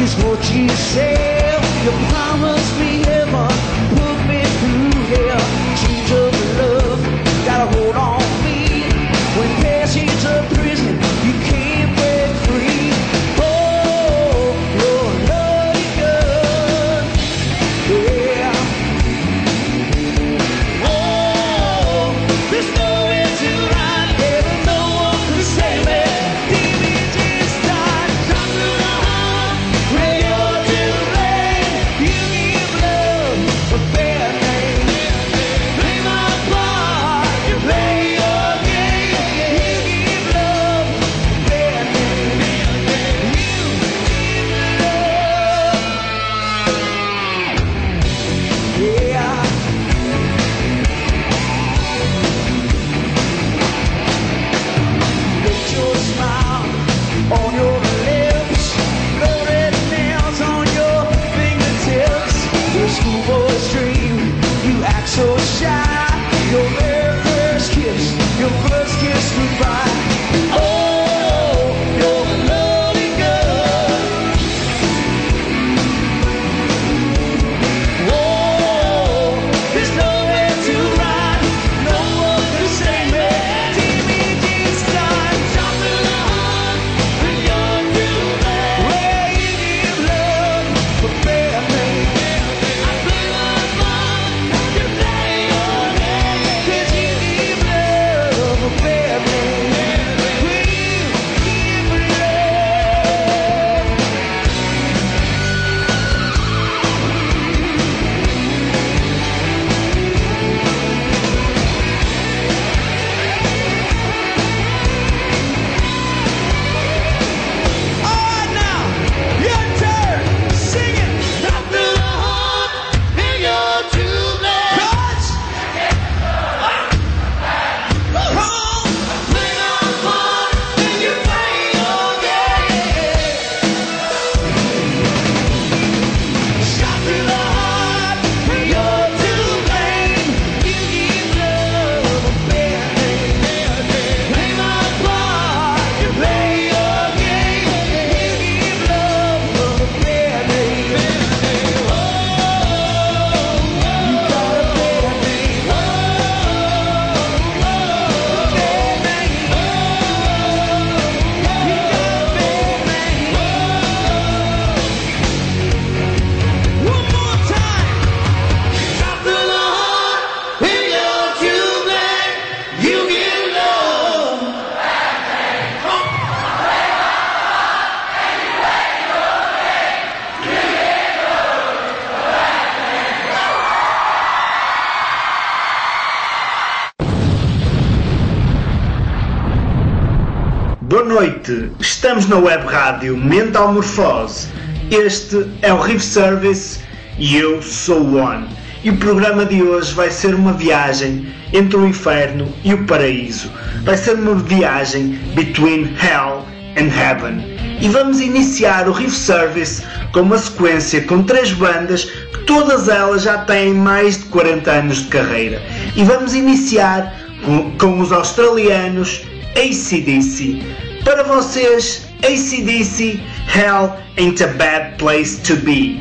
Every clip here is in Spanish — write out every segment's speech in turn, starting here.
is what you say. You promised me heaven, put me through hell. Chains of love, gotta hold on me. When passage of prison, you can't break free. Oh, Lord, Lordy God, yeah. Oh, there's nowhere to run, heaven, no one can save me. DVD's died, come to the heart, where you're to blame. You give love a bad name. Play my part, you play your game. You give love a bad name. You give love, yeah. Get your smile on your lips, bloody nails on your fingertips. Your schoolboy's dream, you act so shy. Your very first kiss, your first kiss goodbye. Oh, you're a lovely girl. Oh, there's nowhere to run, no one can save me. DVD's done, jump to the heart when you're too late. Where you give love a bad name. I play my part, you play your game. 'Cause you give love a bad name. When you give love. All right now, your turn, sing it. Stop to the heart, and you're too late. 'Cause come on, play my part, and you play your game. Stop to the heart, and you're too late. You give love a bad name. Play my part, you play your game. You give love a bad name. Oh, you got a bad name. Oh, bad name. You got a bad name. One more time. Stop to the heart, and you're too late. You give love. Boa noite, estamos na web rádio Mental Morfose. Este é o Riff Service e eu sou o One. E o programa de hoje vai ser uma viagem entre o inferno e o paraíso. Vai ser uma viagem between hell and heaven. E vamos iniciar o Riff Service com uma sequência com 3 bandas que todas elas já têm mais de 40 anos de carreira. E vamos iniciar com os australianos AC/DC. Para vocês, AC/DC, Hell Ain't a Bad Place to Be.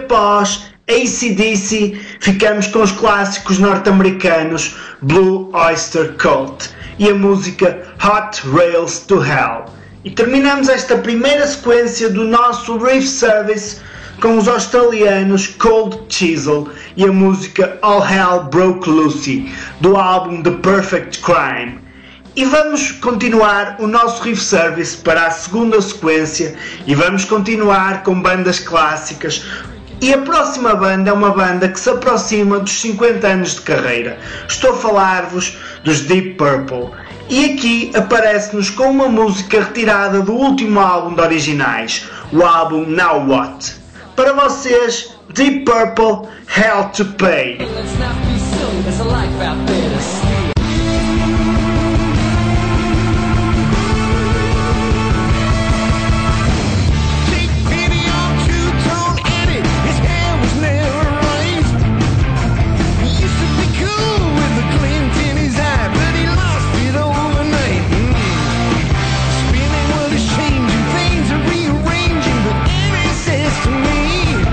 após AC/DC, ficamos com os clássicos norte-americanos Blue Oyster Cult e a música Hot Rails to Hell. E terminamos esta primeira sequência do nosso Riff Service com os australianos Cold Chisel e a música All Hell Broke Loose do álbum The Perfect Crime. E vamos continuar o nosso Riff Service para a segunda sequência e vamos continuar com bandas clássicas. E a próxima banda é uma banda que se aproxima dos 50 anos de carreira. Estou a falar-vos dos Deep Purple. E aqui aparece-nos com uma música retirada do último álbum de originais, o álbum Now What. Para vocês, Deep Purple, Hell to Pay. Let's not be silly, there's a life out there to steal.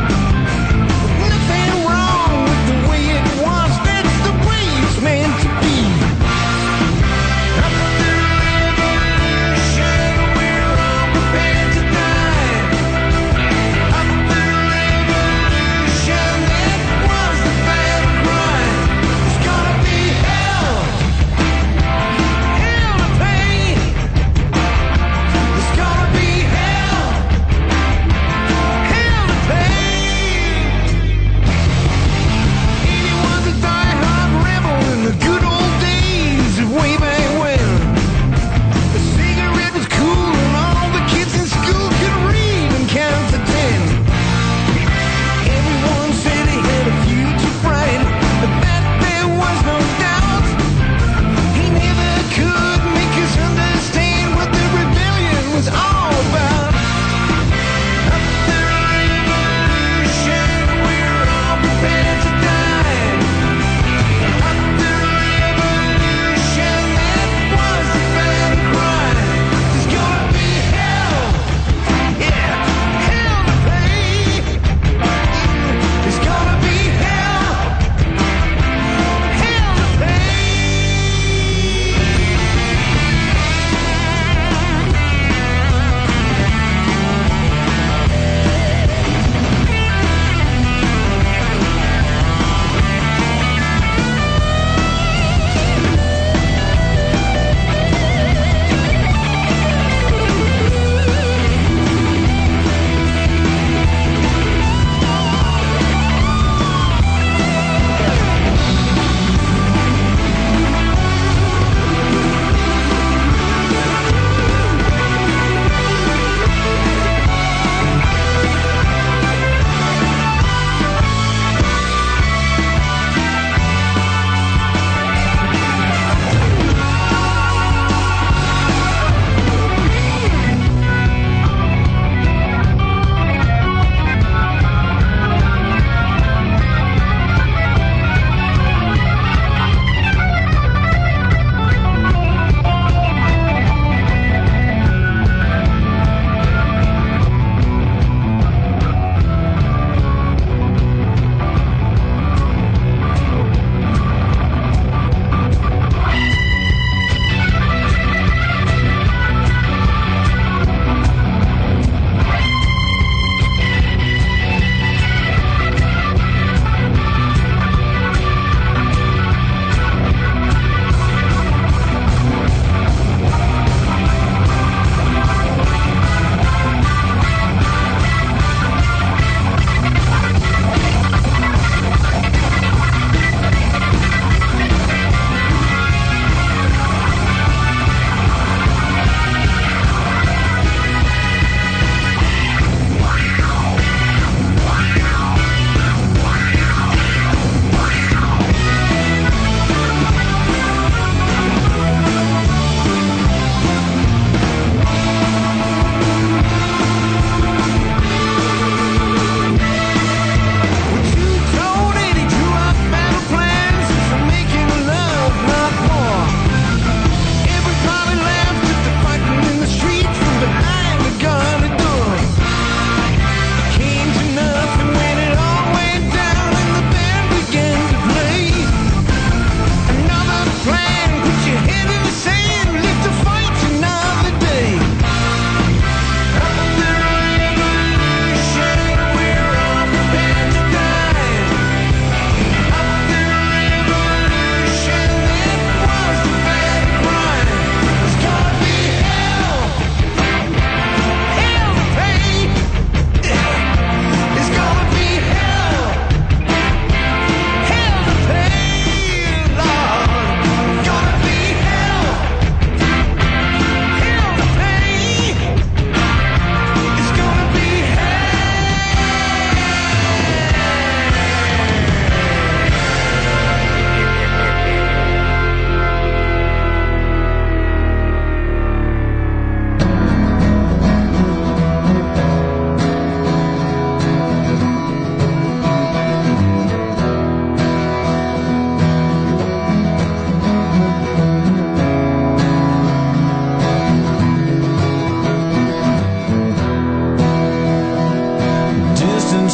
Meant to be.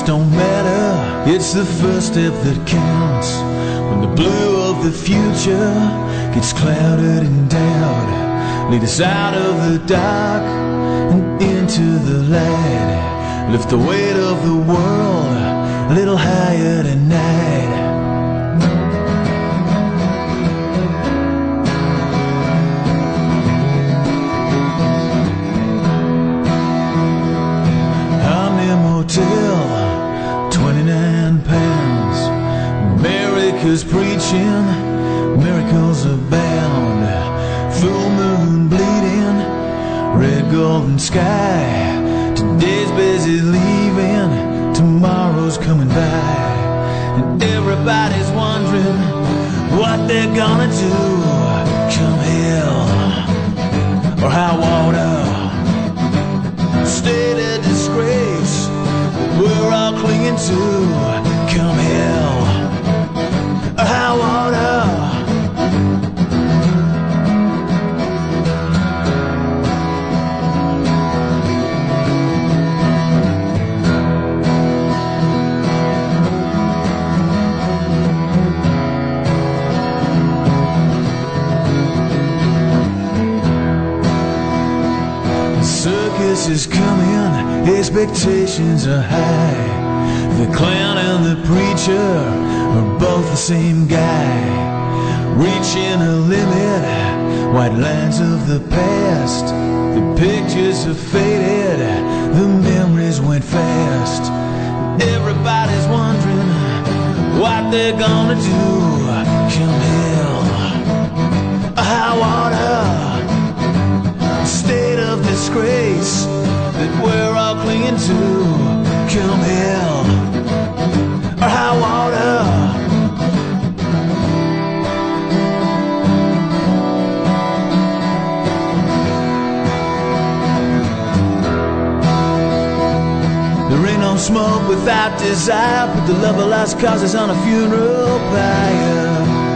distance don't matter, it's the first step that counts. When the blue of the future gets clouded in doubt, lead us out of the dark and into the light. Lift the weight of the world a little higher tonight. Motel, 29 pounds. America's preaching, miracles abound. Full moon bleeding, red golden sky. Today's busy leaving, tomorrow's coming by. And everybody's wondering what they're gonna do come hell or high water. State of disgrace we're all clinging to, come hell or high water. The circus is coming, expectations are high. The clown and the preacher are both the same guy. Reaching a limit, white lines of the past. The pictures have faded, the memories went fast. Everybody's wondering what they're gonna do come hell or high water. State of disgrace that we're all clinging to come hell or high water. There ain't no smoke without desire. Put the love of lost causes on a funeral pyre.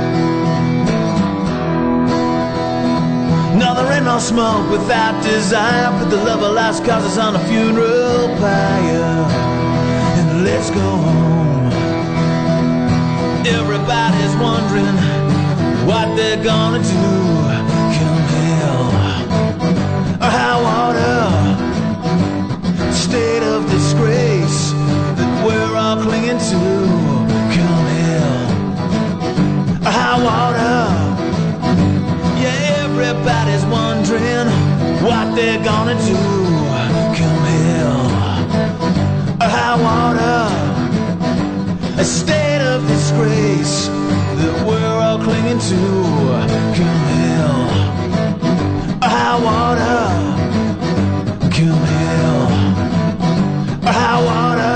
No, there ain't no smoke without desire. Put the love of lost causes on a funeral pyre. And let's go home. Everybody's wondering what they're gonna do come hell or high water. State of disgrace that we're all clinging to come hell or high water. Everybody's wondering what they're gonna do come hell or high water. A state of disgrace that we're all clinging to come hell or high water. Come hell or high water.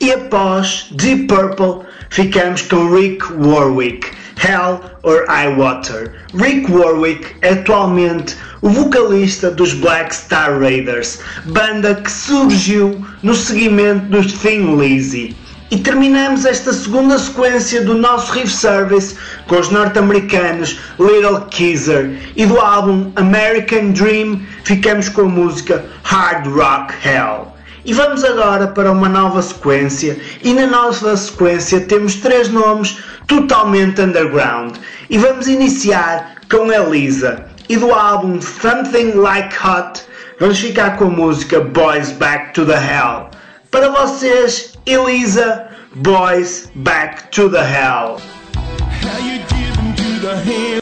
E após Deep Purple ficamos com Rick Warwick, Hell or High Water. Rick Warwick é atualmente o vocalista dos Black Star Raiders, banda que surgiu no seguimento dos Thin Lizzy. E terminamos esta segunda sequência do nosso Riff Service com os norte-americanos Little Keezer, e do álbum American Dream ficamos com a música Hard Rock Hell. E vamos agora para uma nova sequência, e na nova sequência temos 3 nomes totalmente underground. E vamos iniciar com Elisa, e do álbum Something Like Hot vamos ficar com a música Boys Back to the Hell. Para vocês, Elisa, Boys Back to the Hell. How you giving to the hand?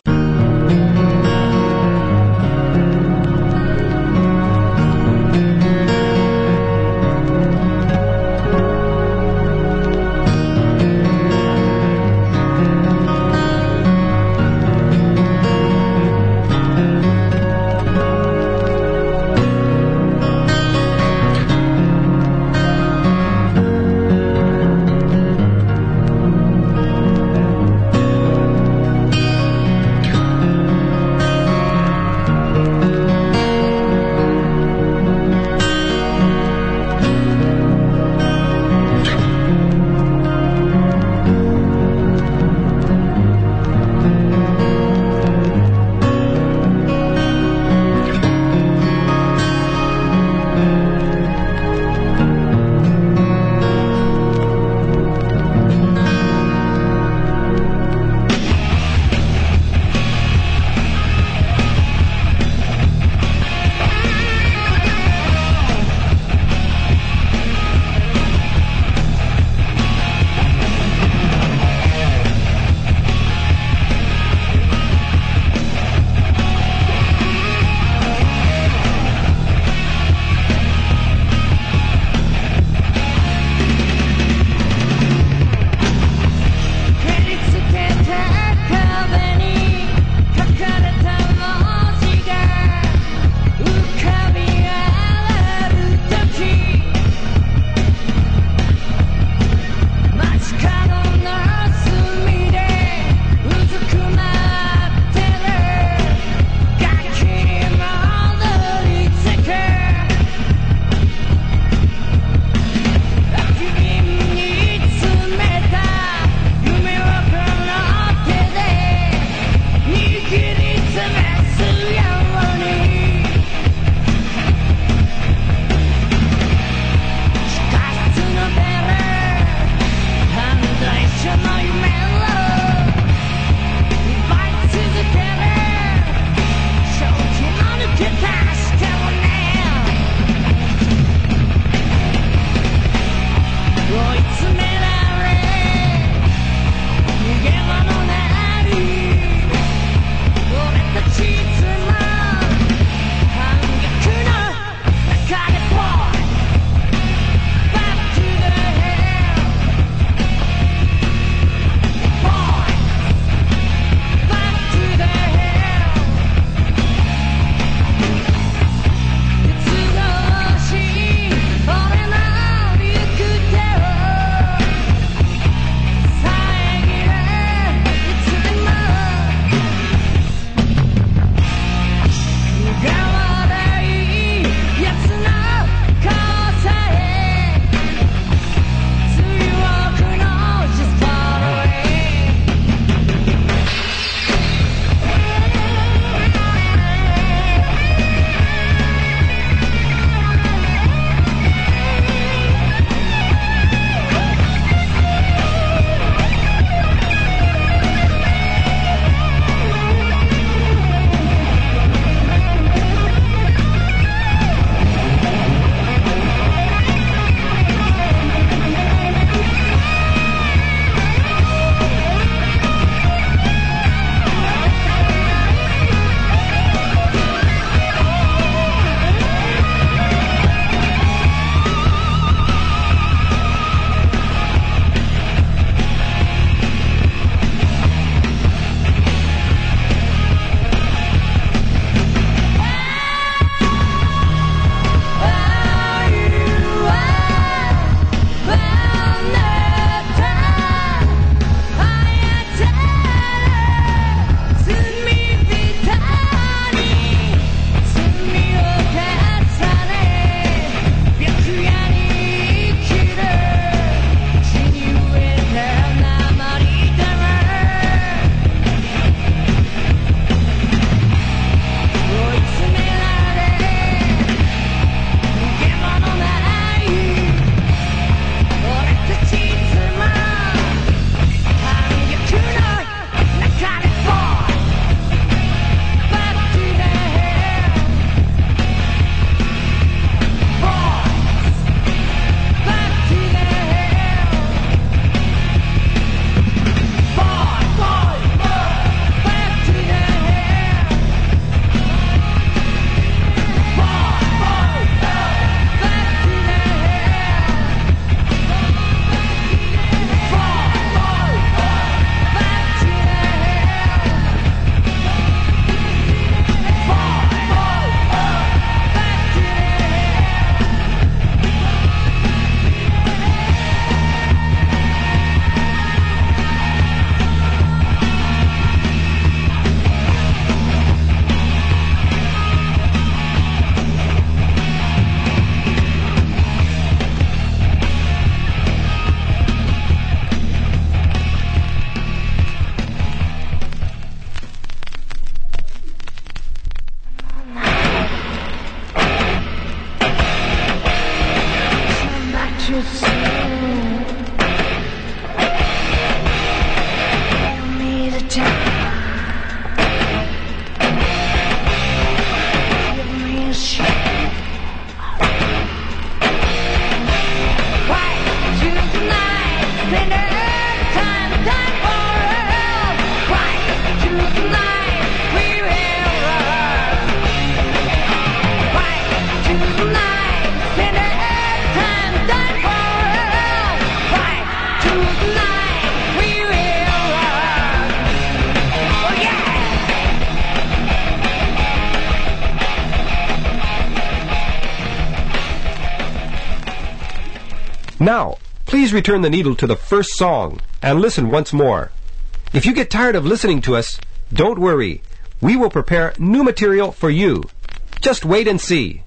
Now, please return the needle to the first song and listen once more. If you get tired of listening to us, don't worry. We will prepare new material for you. Just wait and see.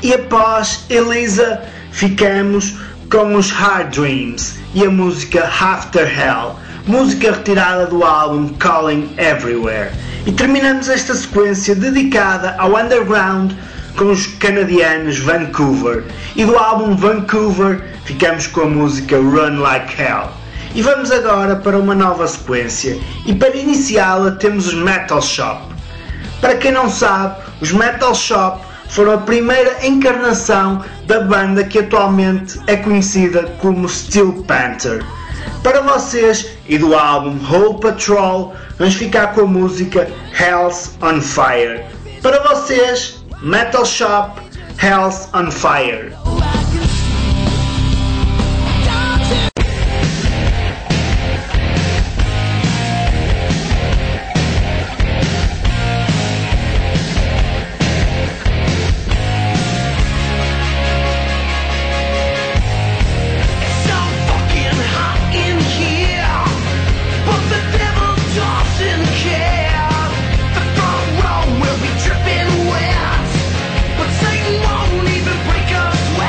E após Elisa, ficamos com os Hard Dreams e a música After Hell, música retirada do álbum Calling Everywhere. E terminamos esta sequência dedicada ao underground com os canadianos Vancouver. E do álbum Vancouver ficamos com a música Run Like Hell. E vamos agora para uma nova sequência. E para iniciá-la temos os Metal Shop. Para quem não sabe, os Metal Shop foram a primeira encarnação da banda que atualmente é conhecida como Steel Panther. Para vocês, e do álbum Whole Patrol, vamos ficar com a música Hell's on Fire. Para vocês, Metal Shop, Hell's on Fire. Dripping wet, but Satan won't even break us wet.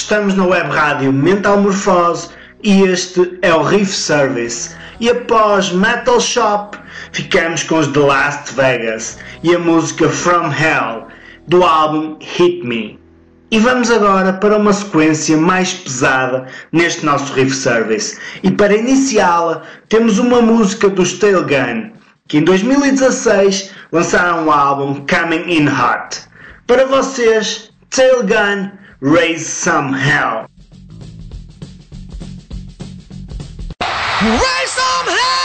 estamos na web rádio Mentalmorfose e este é o Riff Service. E após Metal Shop, ficamos com os The Last Vegas e a música From Hell, do álbum Hit Me. E vamos agora para uma sequência mais pesada neste nosso Riff Service. E para iniciá-la, temos uma música dos Tailgun, que em 2016 lançaram o álbum Coming In Hot. Para vocês, Tailgun, Raise Some Hell. Raise some hell!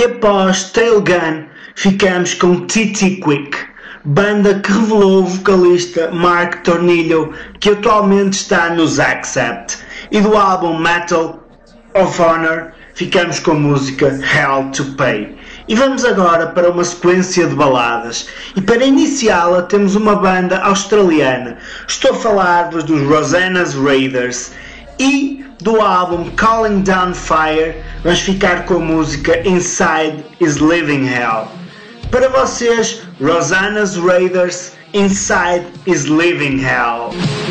E após Tailgun, ficamos com TT Quick, banda que revelou o vocalista Mark Tornillo, que atualmente está nos Accept. E do álbum Metal of Honor, ficamos com a música Hell to Pay. E vamos agora para uma sequência de baladas. E para iniciá-la temos uma banda australiana. Estou a falar-vos dos Rosanna's Raiders. E do álbum Calling Down Fire, vamos ficar com a música Inside is Living Hell. Para vocês, Rosanna's Raiders, Inside is Living Hell.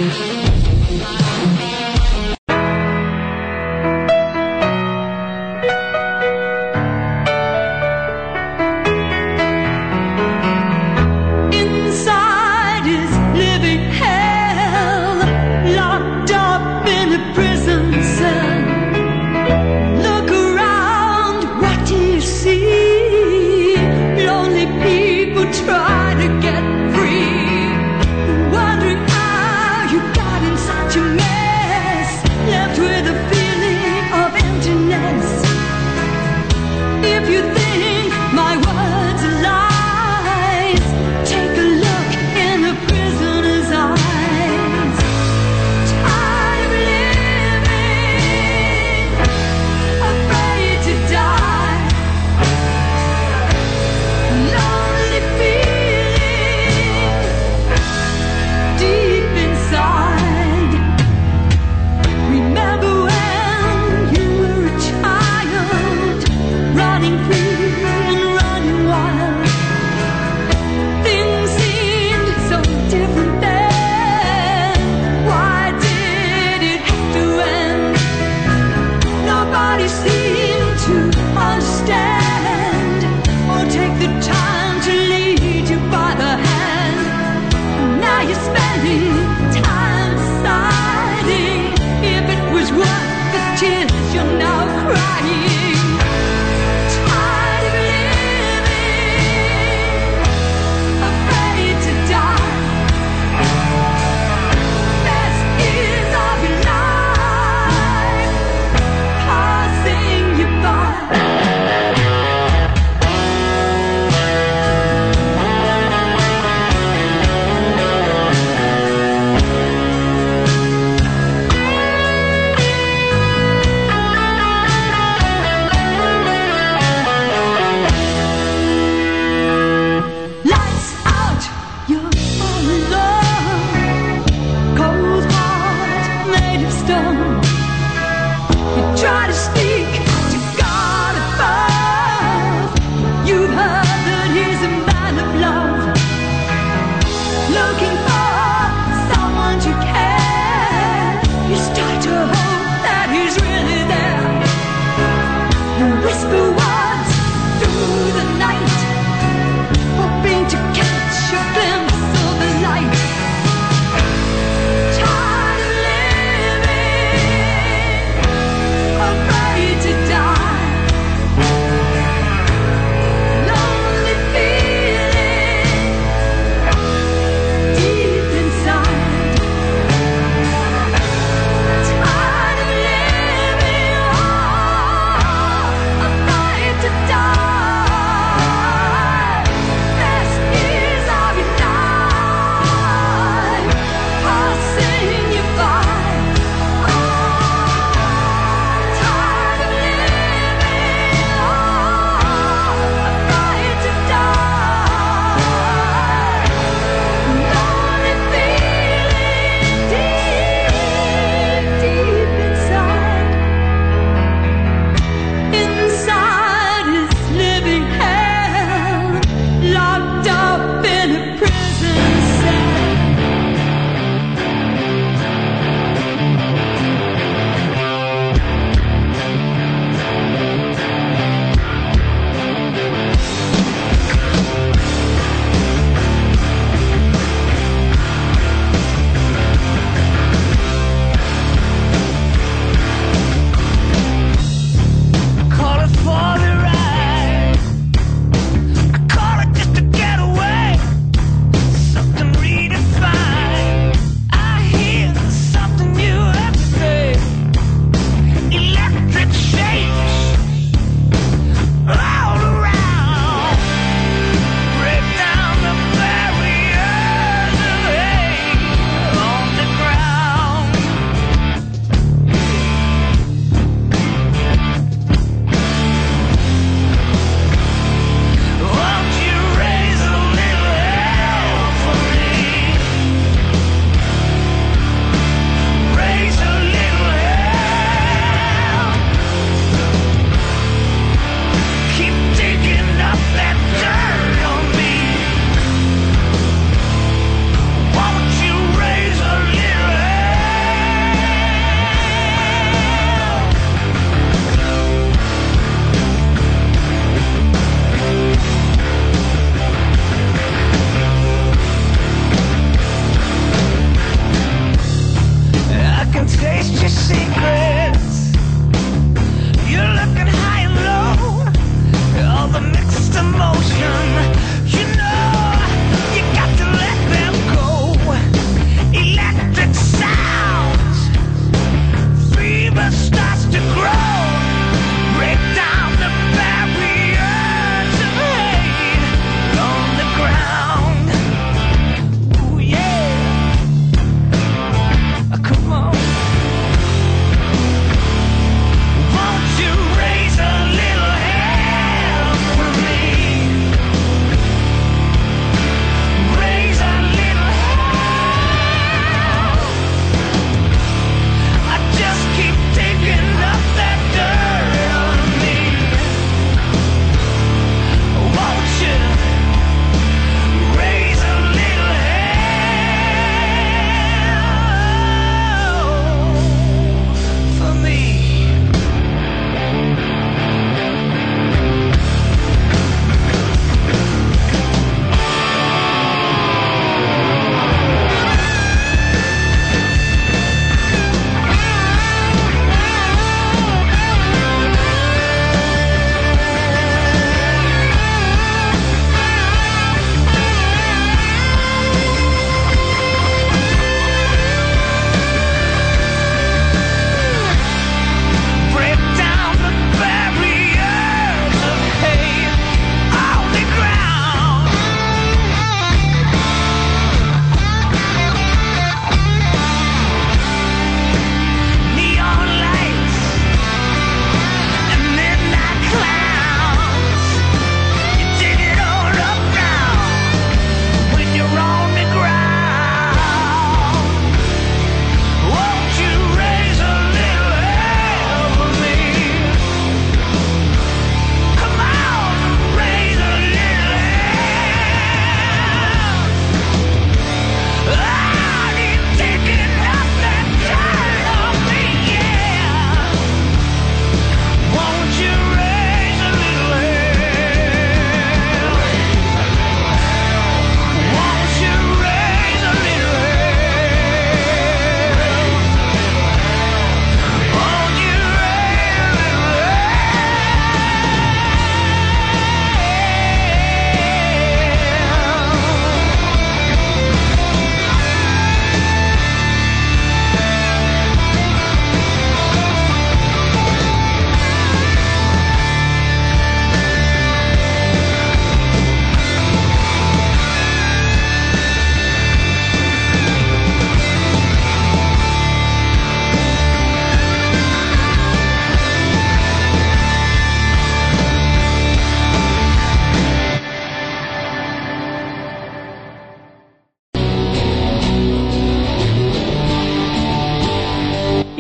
Try to get free, wondering how you got in such a mess, left with a feeling of emptiness. If you think my words are lies, take a look in the prisoner's eyes. Tired of living, afraid to die, lonely feeling deep inside. Remember when you were a child, running free and running wild. Things seemed so different then. Why did it have to end? Nobody seemed to understand or take the time to lead you by the hand. Now you're spending time deciding if it was worth the tears you're now crying. Tired of living, afraid to die. Best years of your life passing you by. Lights out, you're all alone. Cold heart made of stone. You try to speak to God above. You've heard that He's a man of love, looking for someone to care. You start to hope that He's really there. You whisper words through the night, hoping to catch a glimpse of the light. Tired of living, afraid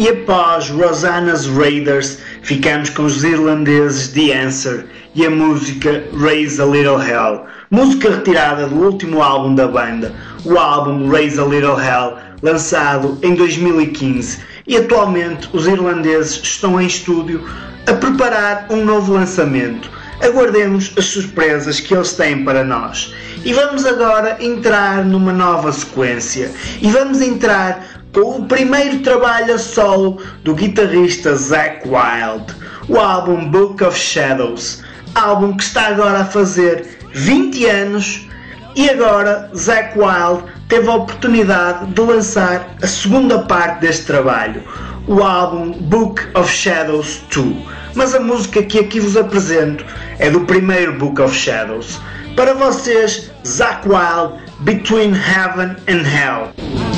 E após Rosanna's Raiders, ficamos com os irlandeses The Answer e a música Raise a Little Hell, música retirada do último álbum da banda, o álbum Raise a Little Hell, lançado em 2015, e atualmente os irlandeses estão em estúdio a preparar um novo lançamento. Aguardemos as surpresas que eles têm para nós. E vamos agora entrar numa nova sequência. E vamos entrar com o primeiro trabalho a solo do guitarrista Zakk Wylde, o álbum Book of Shadows, álbum que está agora a fazer 20 anos, e agora Zakk Wylde teve a oportunidade de lançar a segunda parte deste trabalho, o álbum Book of Shadows 2. Mas a música que aqui vos apresento é do primeiro Book of Shadows. Para vocês, Zakk Wylde, Between Heaven and Hell.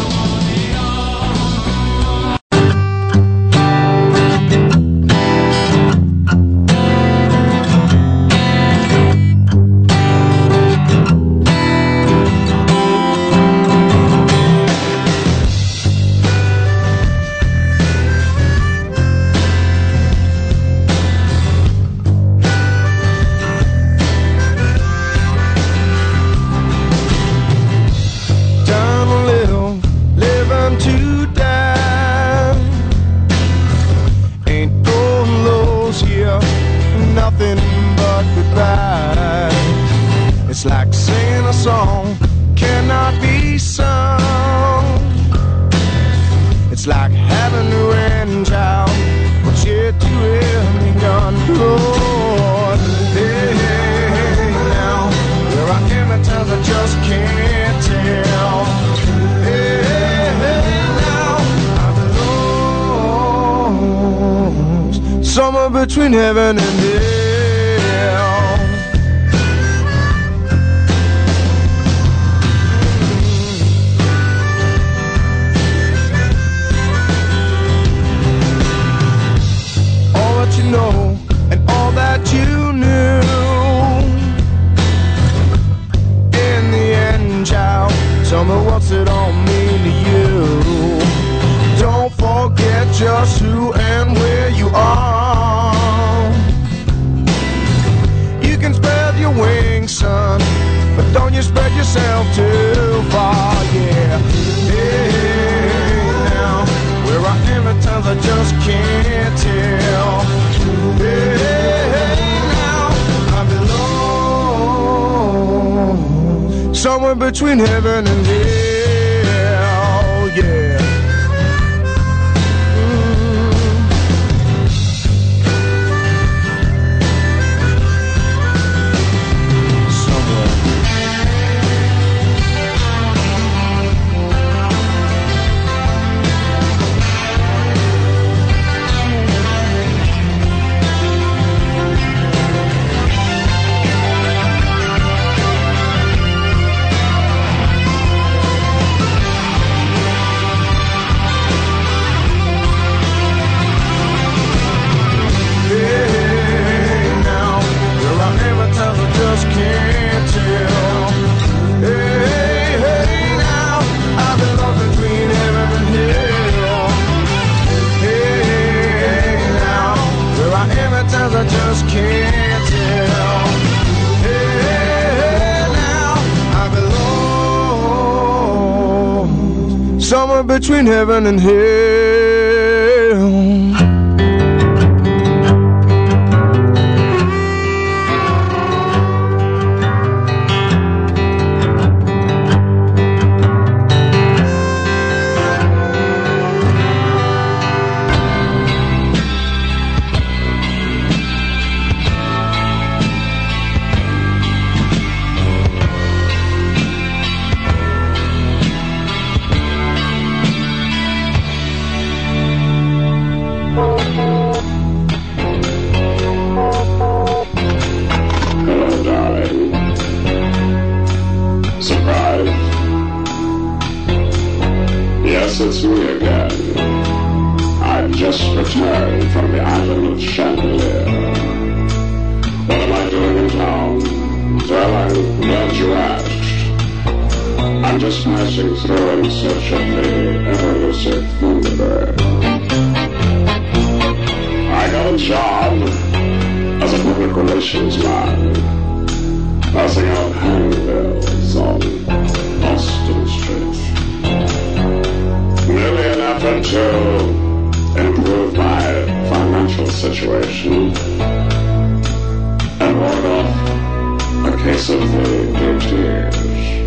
It's like singing a song cannot be sung. It's like having a grandchild, but yet to have begun. Lord, hey, now where I am at times I just can't tell. Hey, now I'm lost, somewhere between heaven and hell. Know, and all that you knew. In the end, child, tell me what's it all mean to you. Don't forget just who and where you are. You can spread your wings, son, but don't you spread yourself too far, yeah. Hey, now, where I am at times I just can't tell. Hey, now I belong somewhere between heaven and hell, yeah. I just can't tell. Hey, now I belong somewhere between heaven and hell. It's me again. I've just returned from the island of Chandelier. What am I doing in town? Well, I'm glad you asked. I'm just passing through in search of the ever-elusive Thunderbird. had a job as a public relations man, passing out handbills on Austin Street. Merely an effort to improve my financial situation and ward off a case of the blue tears.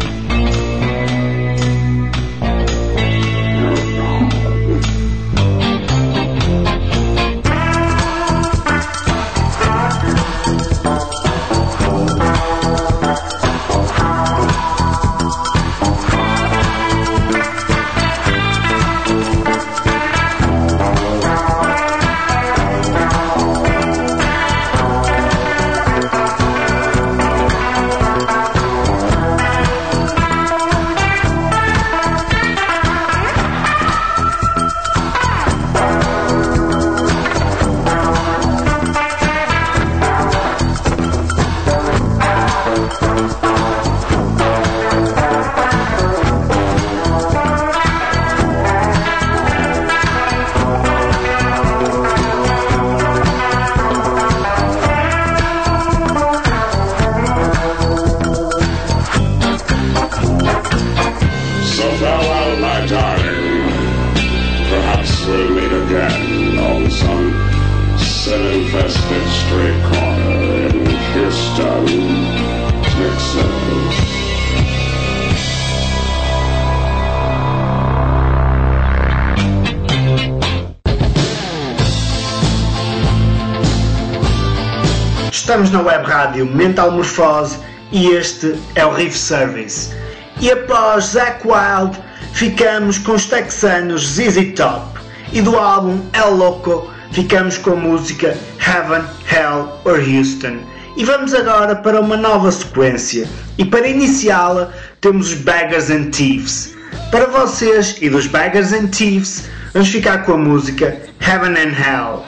Estamos na web rádio Mental Morfose e este é o Riff Service. E após Zakk Wylde ficamos com os texanos ZZ Top e do álbum El Loco ficamos com a música Heaven, Hell or Houston. E vamos agora para uma nova sequência e para iniciá-la temos os Beggars and Thieves. Para vocês e dos Beggars and Thieves vamos ficar com a música Heaven and Hell.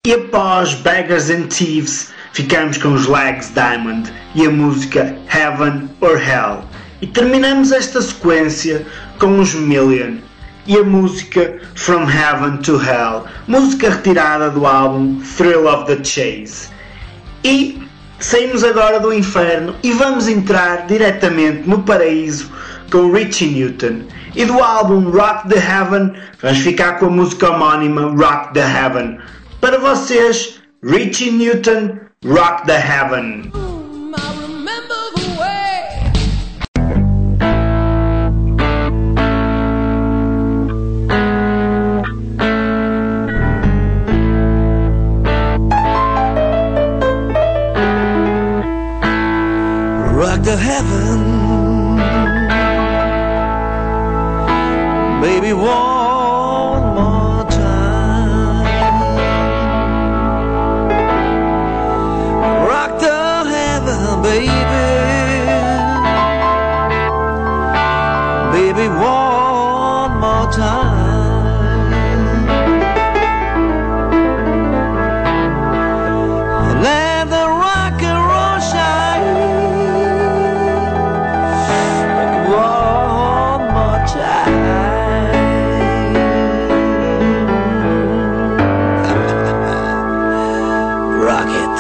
E após Beggars and Thieves, ficamos com os Legs Diamond e a música Heaven or Hell. E terminamos esta sequência com os Million e a música From Heaven to Hell, música retirada do álbum Thrill of the Chase. E saímos agora do inferno e vamos entrar diretamente no paraíso com Richie Newton. E do álbum Rock the Heaven vamos ficar com a música homónima Rock the Heaven. Para vocês, Richie Newton, Rock the Heaven. Rock the heaven, baby, one more time. Rock the heaven, baby, one more time. Let the rock and roll shine. One more time. Rock it.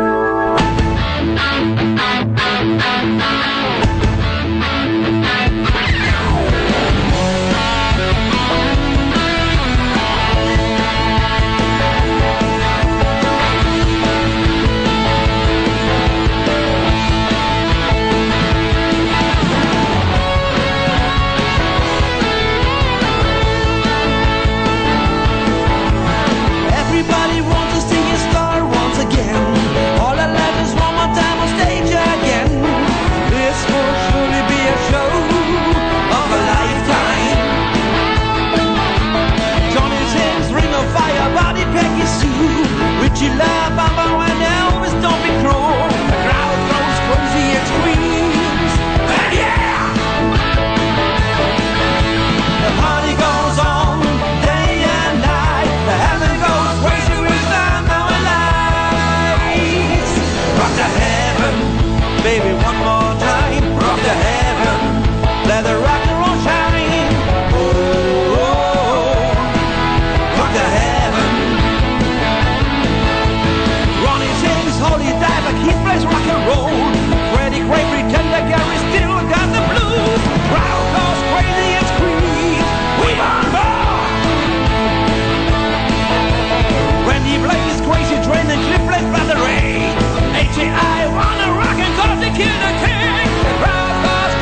Everybody wants to see a star once again. All I left is one more time on stage again. This will surely be a show of a lifetime. Johnny Sins, Ring of Fire, Body Peggy Sue, Richie Love, Bamba, and Elvis Don't Be Cruel. The crowd goes crazy and screams, and yeah! The party goes on day and night. The heaven goes crazy with sound now and lights. Rock the heaven, baby, one more time. Rock the heaven, let the rock and roll shine. Oh, rock the heaven. Ronnie sings Holy Diver, Keith plays rock and roll. Freddie Gray, Pretender, Gary still got the blues. Crowd goes crazy and screams, we want more. Randy Blaze, Crazy Train, and Cliff Blake, Brother Ray. AJI wanna rock and cause they kill the king. The crowd goes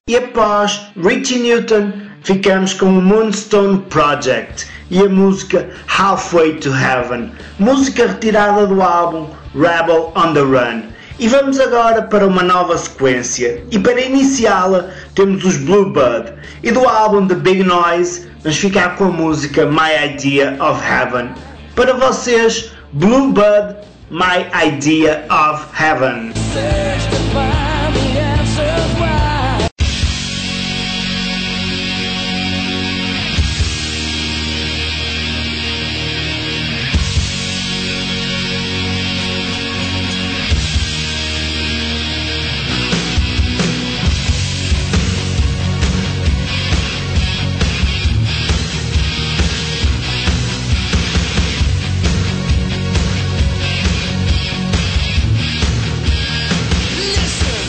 E após Richie Newton, ficamos com o Moonstone Project e a música Halfway to Heaven, música retirada do álbum Rebel on the Run. E vamos agora para uma nova sequência, e para iniciá-la temos os Bluebird, e do álbum The Big Noise vamos ficar com a música My Idea of Heaven. Para vocês, Bluebird, My Idea of Heaven. Listen.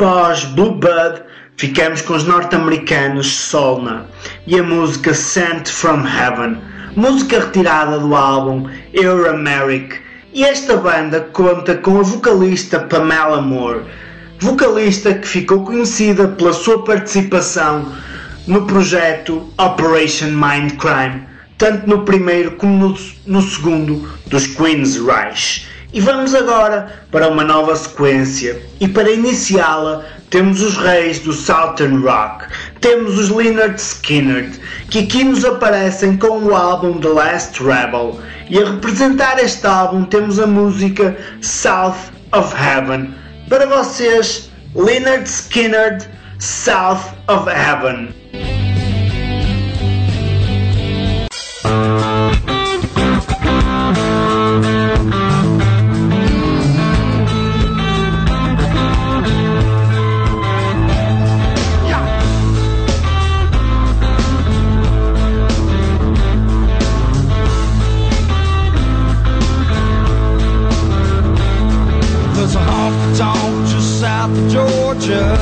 após Bluebird, ficamos com os norte-americanos Solna e a música Sent from Heaven, música retirada do álbum Eurameric. E esta banda conta com a vocalista Pamela Moore, vocalista que ficou conhecida pela sua participação no projeto Operation Mindcrime, tanto no primeiro como no segundo dos Queensryche. E vamos agora para uma nova sequência, e para iniciá-la temos os reis do Southern Rock, temos os Lynyrd Skynyrd, que aqui nos aparecem com o álbum The Last Rebel, e a representar este álbum temos a música South of Heaven. Para vocês, Lynyrd Skynyrd, South of Heaven. Georgia,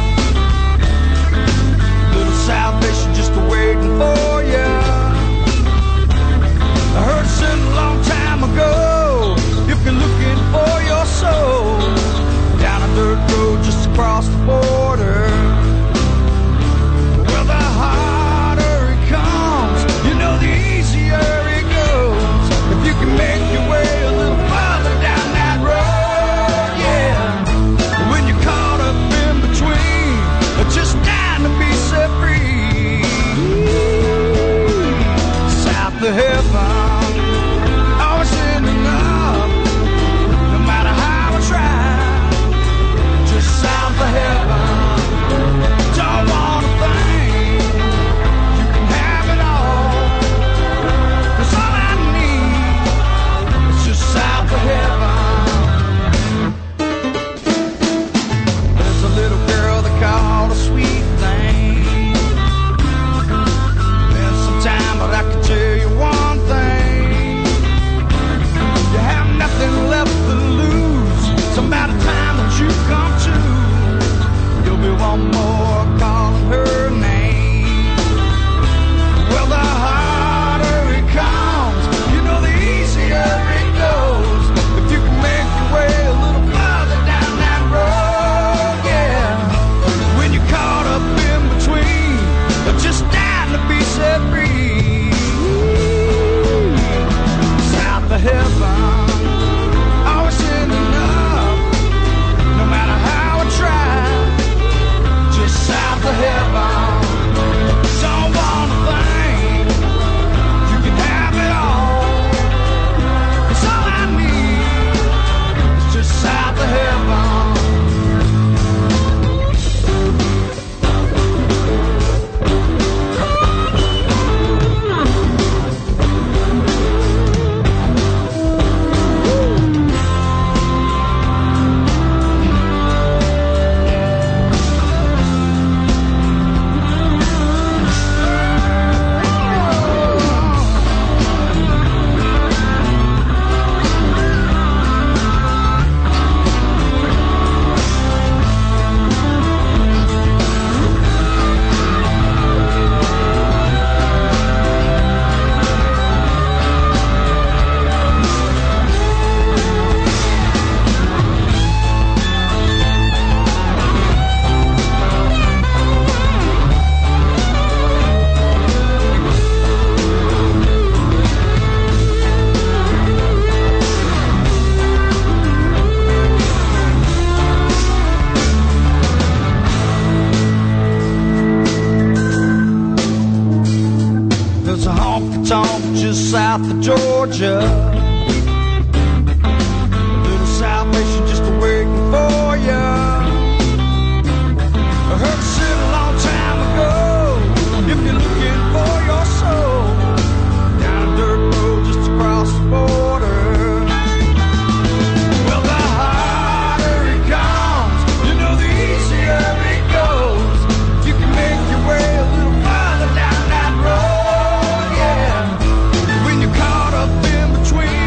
little salvation just waiting for you. I heard it said a long time ago, if you're looking for your soul, down a dirt road just across the border. Well, the harder it comes, you know the easier it goes. If you can make your way a little farther down that road, yeah. When you're caught up in between, just dying to be set free. South of heaven, always ending up, no matter how I try. Just south of heaven, don't want a thing. You can have it all, 'cause all I need is just south of heaven. Little girl they called a sweet thing. Been some time, but I can tell you one thing: you have nothing left to lose. So by the time that you come to, you'll be one more calling her name. Well, the harder it comes, you know the easier it goes. If you can make your way a little farther down that road. Caught up in between, just dying to be set free. South of heaven, always ending up, no matter how I try. Just south of heaven, don't want a thing. You can have it all, 'cause all I need is just south of heaven. Just south of Georgia, a little salvation just waiting for you. I heard it said a long time ago, if you're looking for your soul, down a dirt road just across the border. Well, the harder it comes, you know the easier it goes. If you can make your way a little farther down that road, yeah. Caught up in between,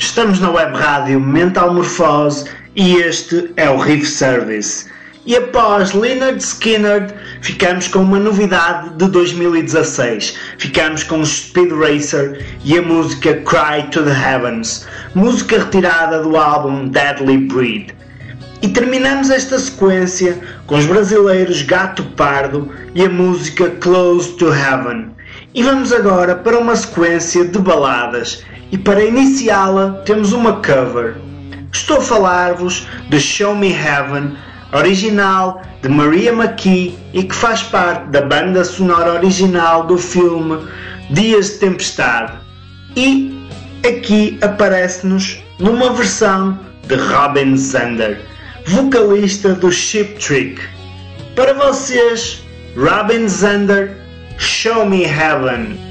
Estamos na web rádio Mental Morfose e este é o Riff Service. E após Lynyrd Skynyrd, ficamos com uma novidade de 2016. Ficamos com Speed Racer e a música Cry to the Heavens, música retirada do álbum Deadly Breed. E terminamos esta sequência com os brasileiros Gato Pardo e a música Close to Heaven. E vamos agora para uma sequência de baladas. E para iniciá-la temos uma cover. Estou a falar-vos de Show Me Heaven, original de Maria McKee e que faz parte da banda sonora original do filme Dias de Tempestade. E aqui aparece-nos numa versão de Robin Zander, vocalista do Cheap Trick. Para vocês, Robin Zander, Show Me Heaven.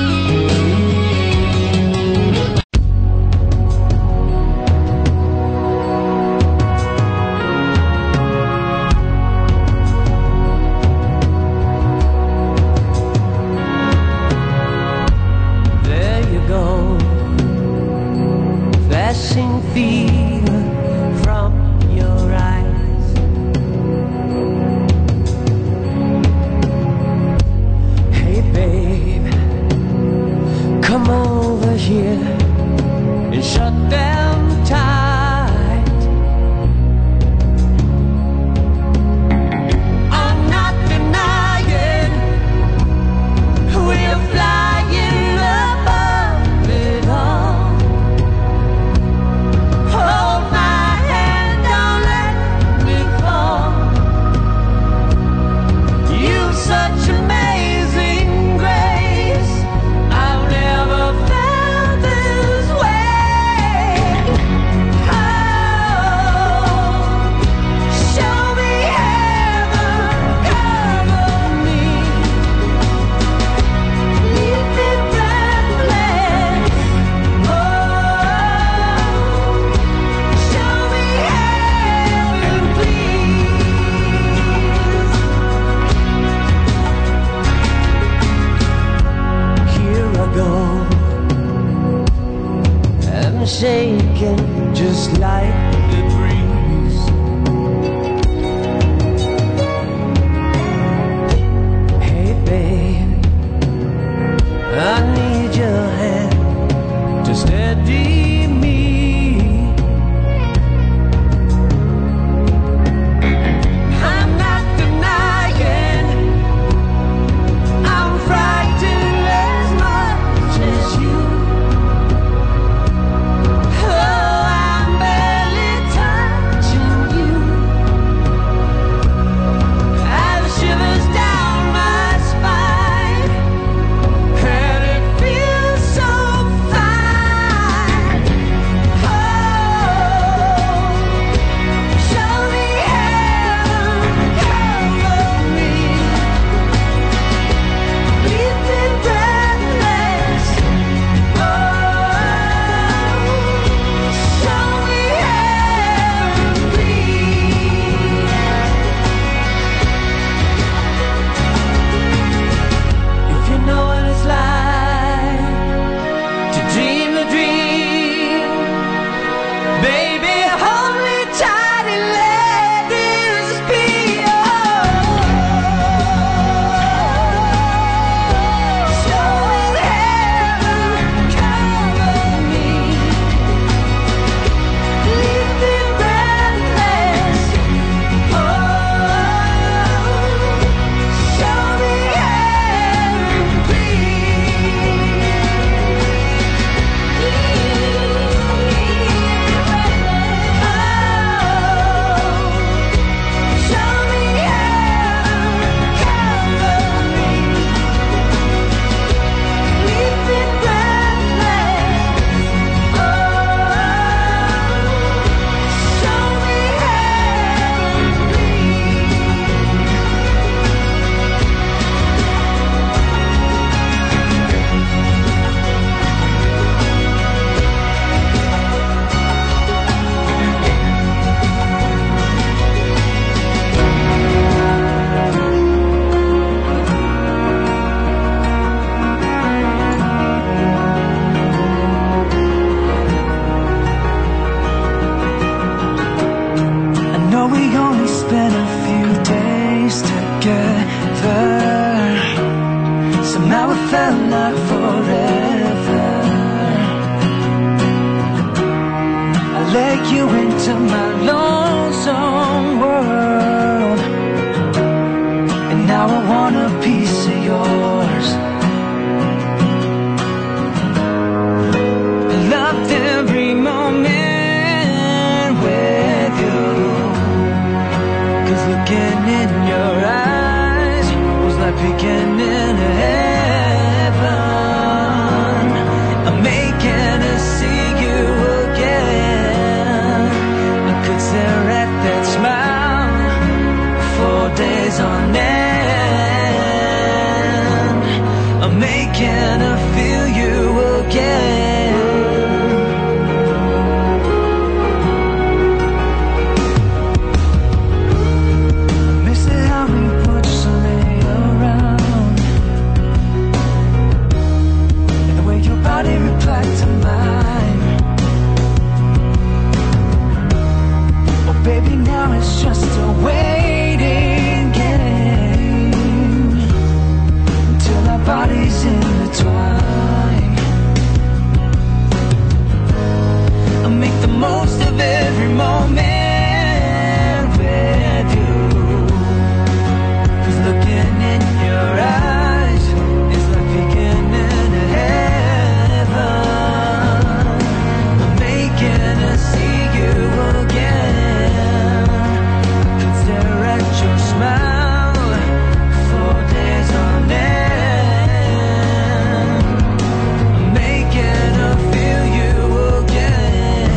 Shaking just like the breeze. Hey babe, I need your hand to steady me. I'm not denying I'm frightened as much as you. you into my lonesome world. And now I want a piece of yours. I loved every moment with you, 'cause looking in your eyes was like peeking in heaven. I'm making to see you again. I could stare at that smile for days on end. I'm making to feel you again. I miss it how we would just lay around, and the way your body replied to mine. Oh baby, now it's just a waiting game until our bodies intertwine. I'll make the most of every moment with you, 'cause looking in your eyes is like peeking into heaven. I'm making to see you again. I could stare at your smile for days on end. I'm making to feel you again.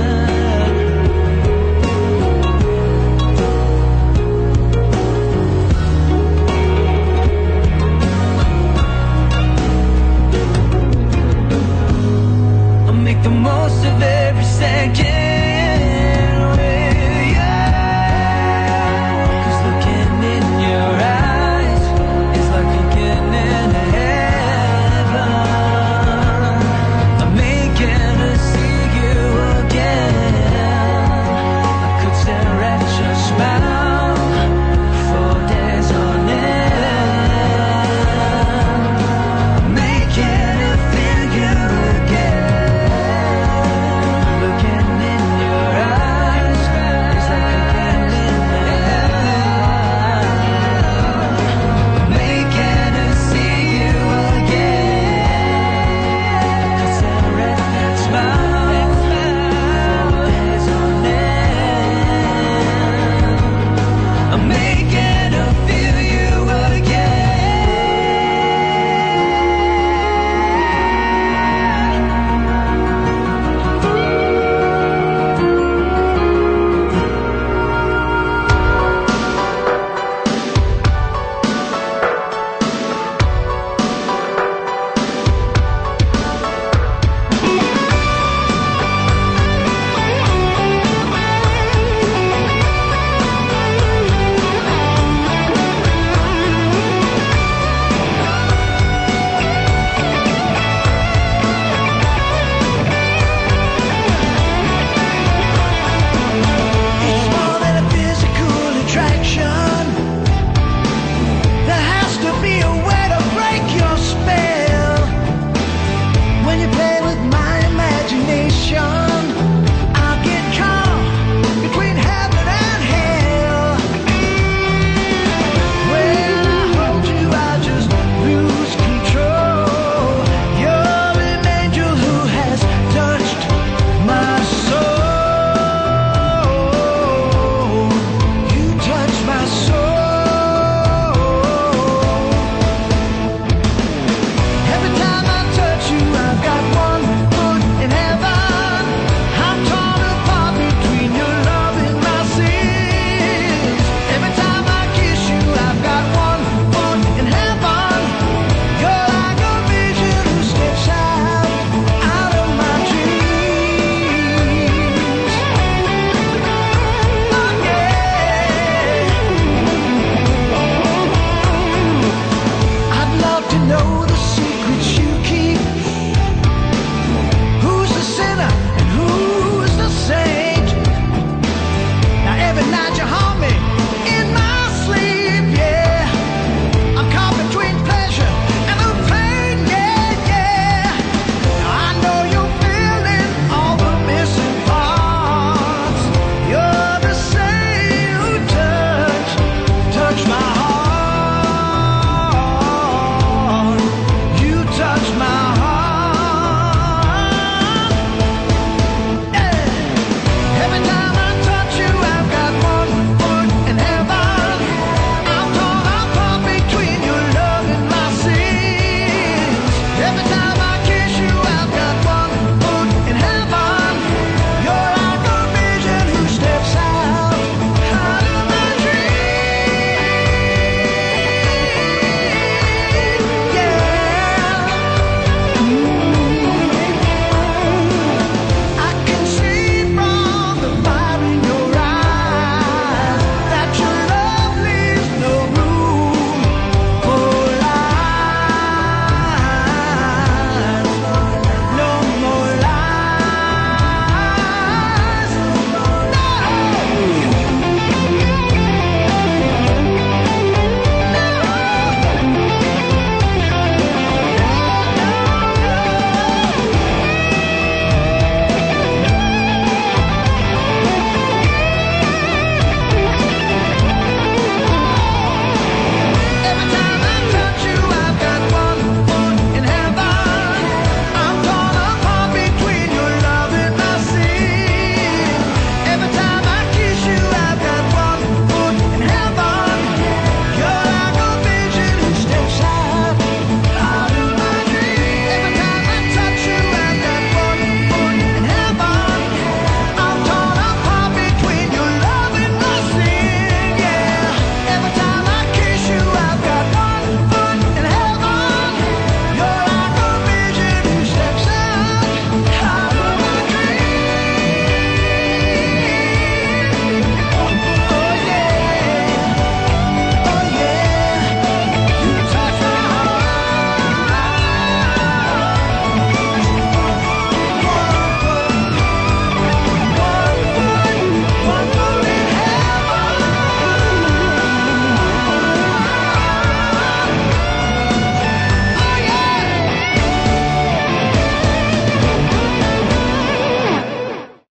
I'll make the most of every second with you, 'cause looking in your eyes is like peeking into heaven. I'm making to see you again. I could stare at your smile for days on end. I'm making to feel you again. Looking in your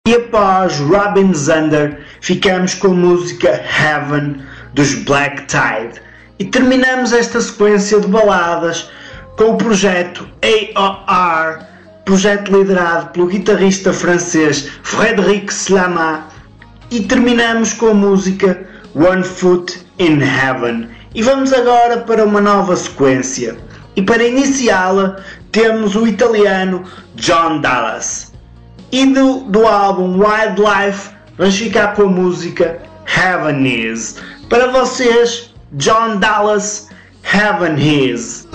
E após Robin Zander, ficamos com a música Heaven dos Black Tide. E terminamos esta sequência de baladas com o projeto AOR, projeto liderado pelo guitarrista francês Frédéric Slama. E terminamos com a música One Foot in Heaven. E vamos agora para uma nova sequência. E para iniciá-la temos o italiano John Dallas. E do álbum Wildlife vamos ficar com a música Heaven Is. Para vocês, John Dallas, Heaven Is.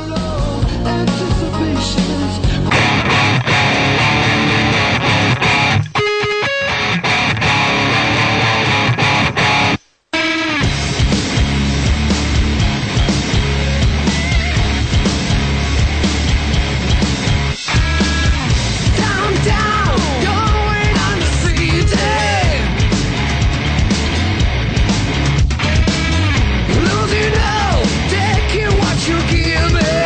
Losing all, taking what you give me.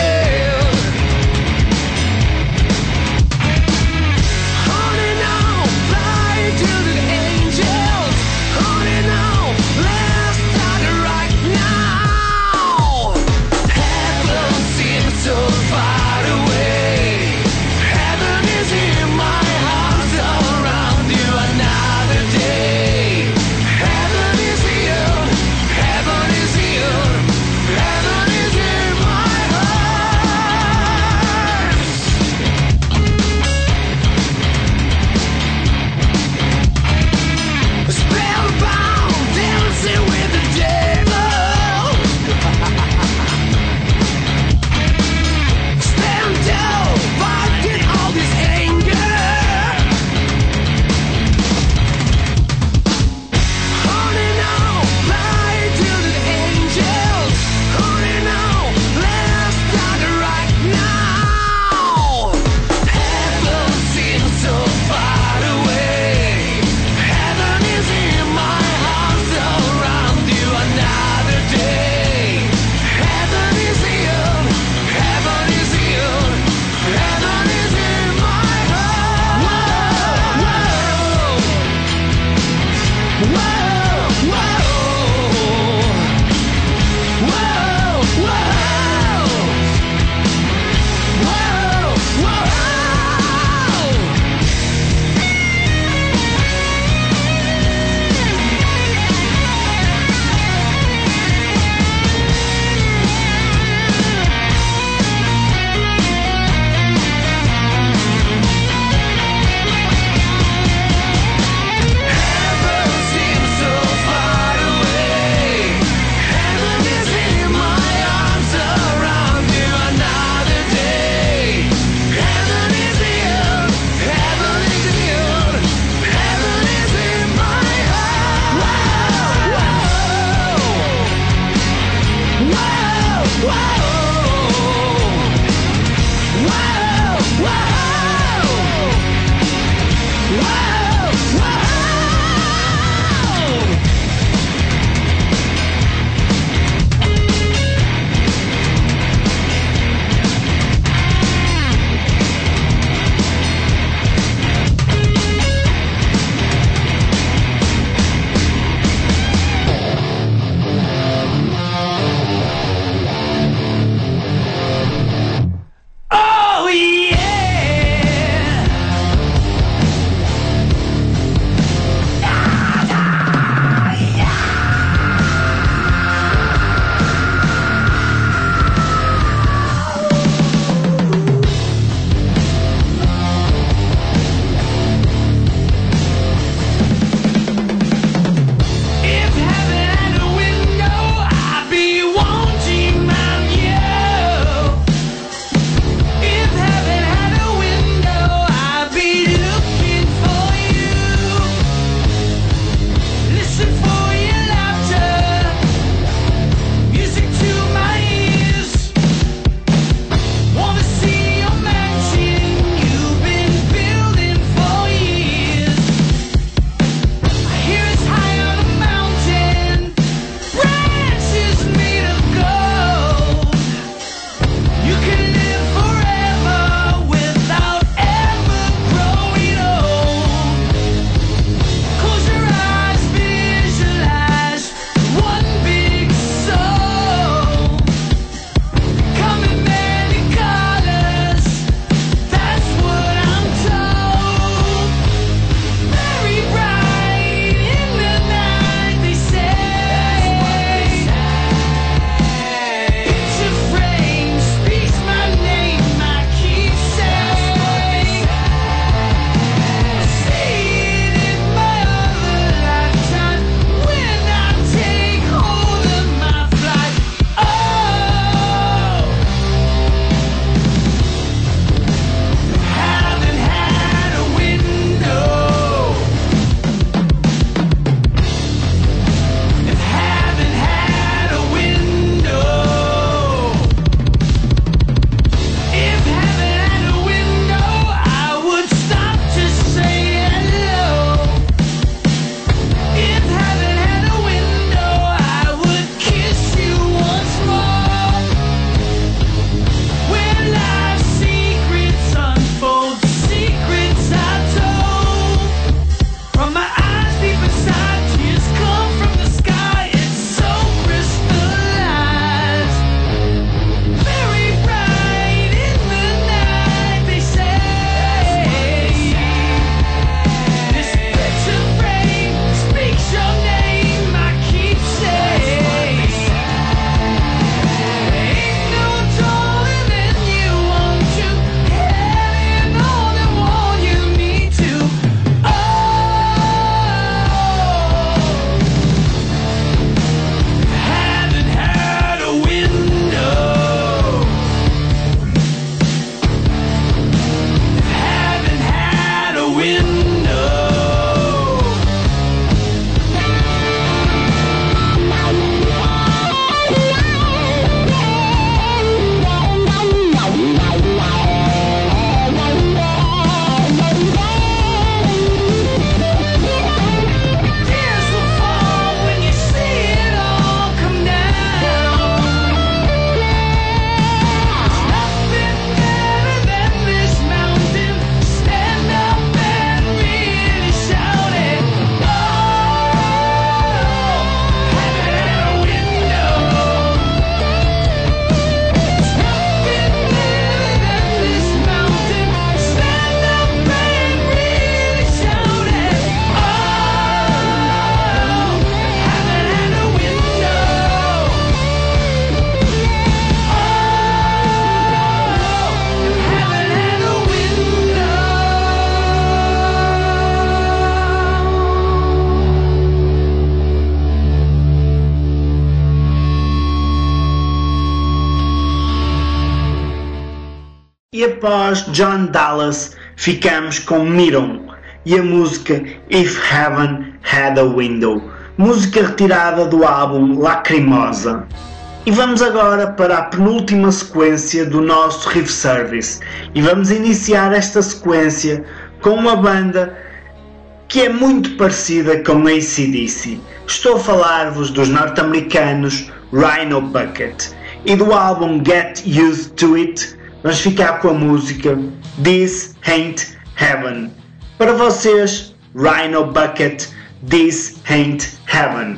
E após John Dallas, ficamos com Miron e a música If Heaven Had a Window, música retirada do álbum Lacrimosa. E vamos agora para a penúltima sequência do nosso Riff Service, e vamos iniciar esta sequência com uma banda que é muito parecida com AC/DC. Estou a falar-vos dos norte-americanos Rhino Bucket, e do álbum Get Used to It vamos ficar com a música This Ain't Heaven. Para vocês, Rhino Bucket, This Ain't Heaven.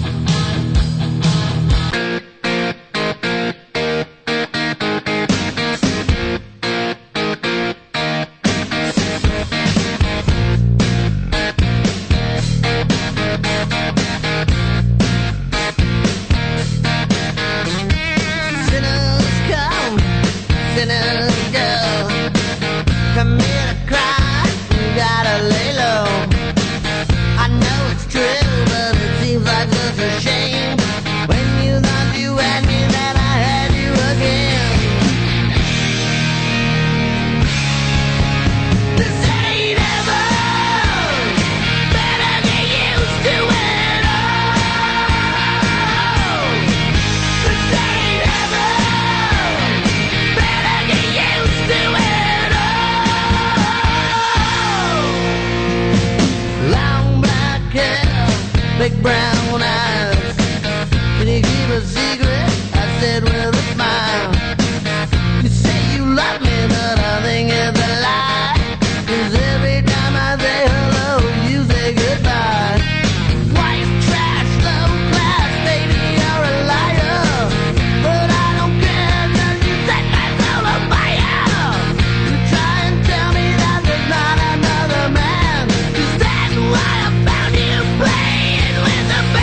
Big brown eyes. Can you keep a secret? I said with a smile. You say you love me, but I think it's a lie. 'Cause every time I say hello, you say goodbye. White trash, low class, baby, you're a liar. But I don't care 'cause you set my soul on fire. You try and tell me that there's not another man. 'Cause that's why I found you playing with the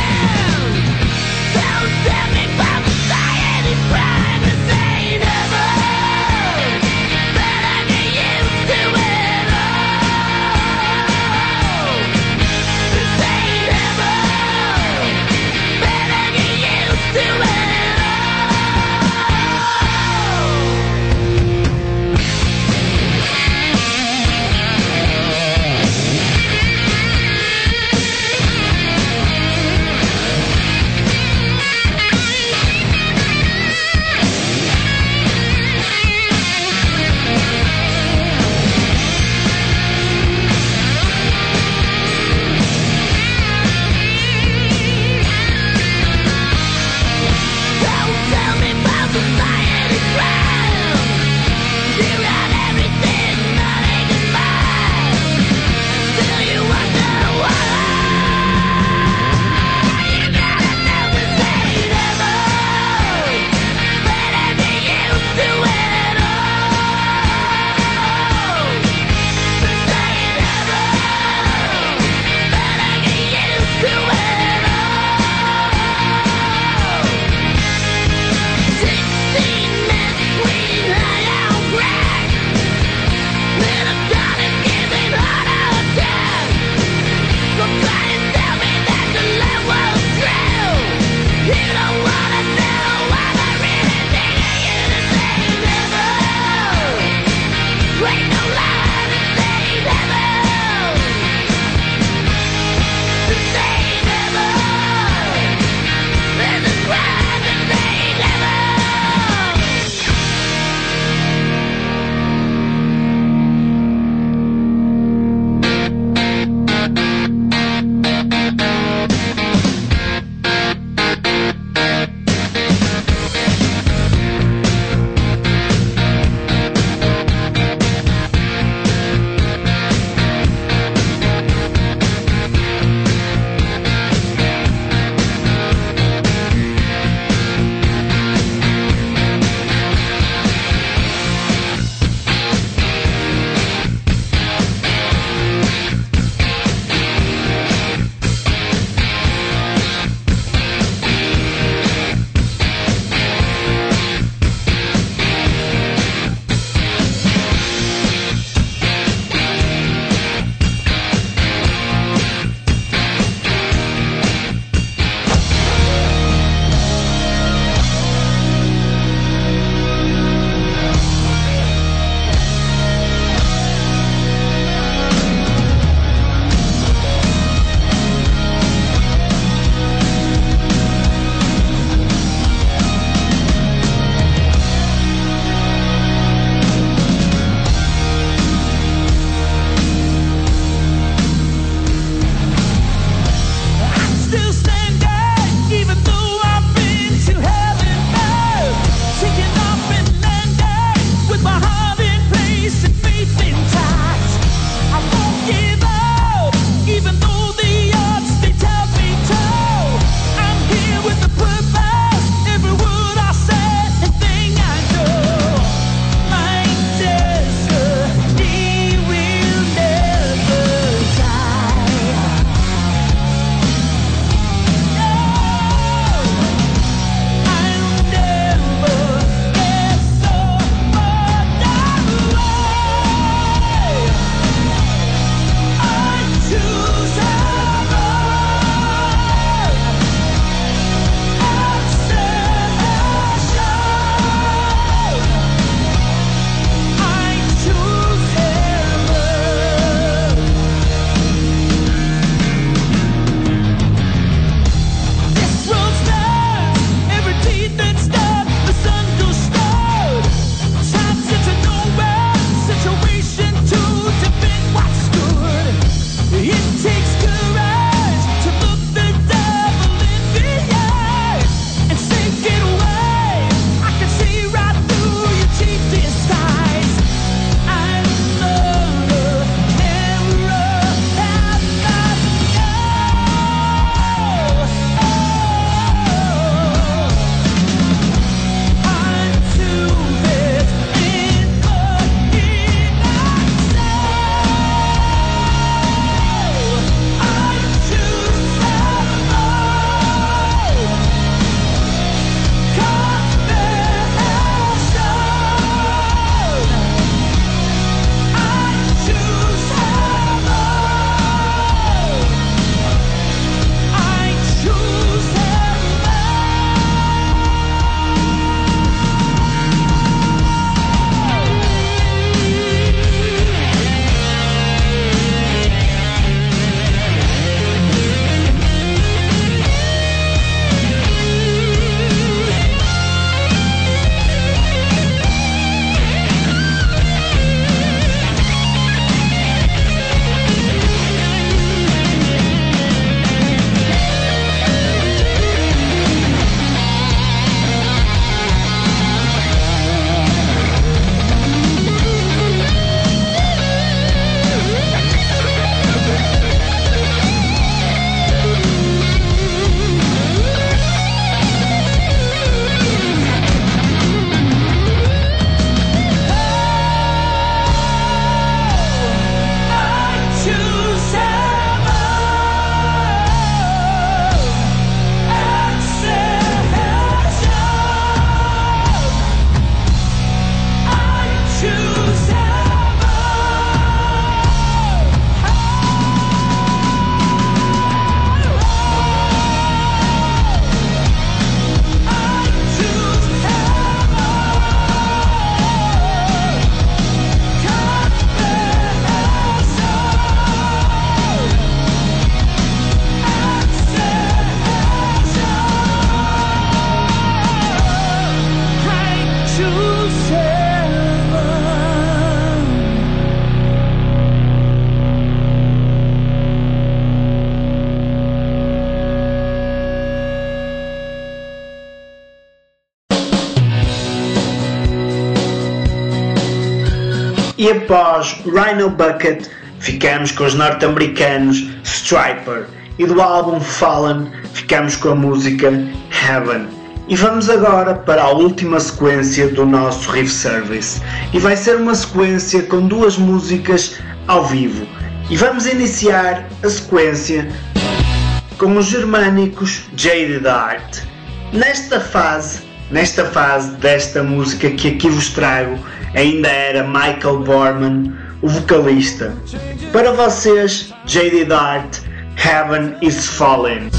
E após Rhino Bucket, ficamos com os norte-americanos Striper. E do álbum Fallen, ficamos com a música Heaven. E vamos agora para a última sequência do nosso Riff Service. E vai ser uma sequência com duas músicas ao vivo. E vamos iniciar a sequência com os germânicos Jaded Heart. Nesta fase desta música que aqui vos trago, ainda era Michael Borman o vocalista. Para vocês, Jaded Heart, Heaven is Falling.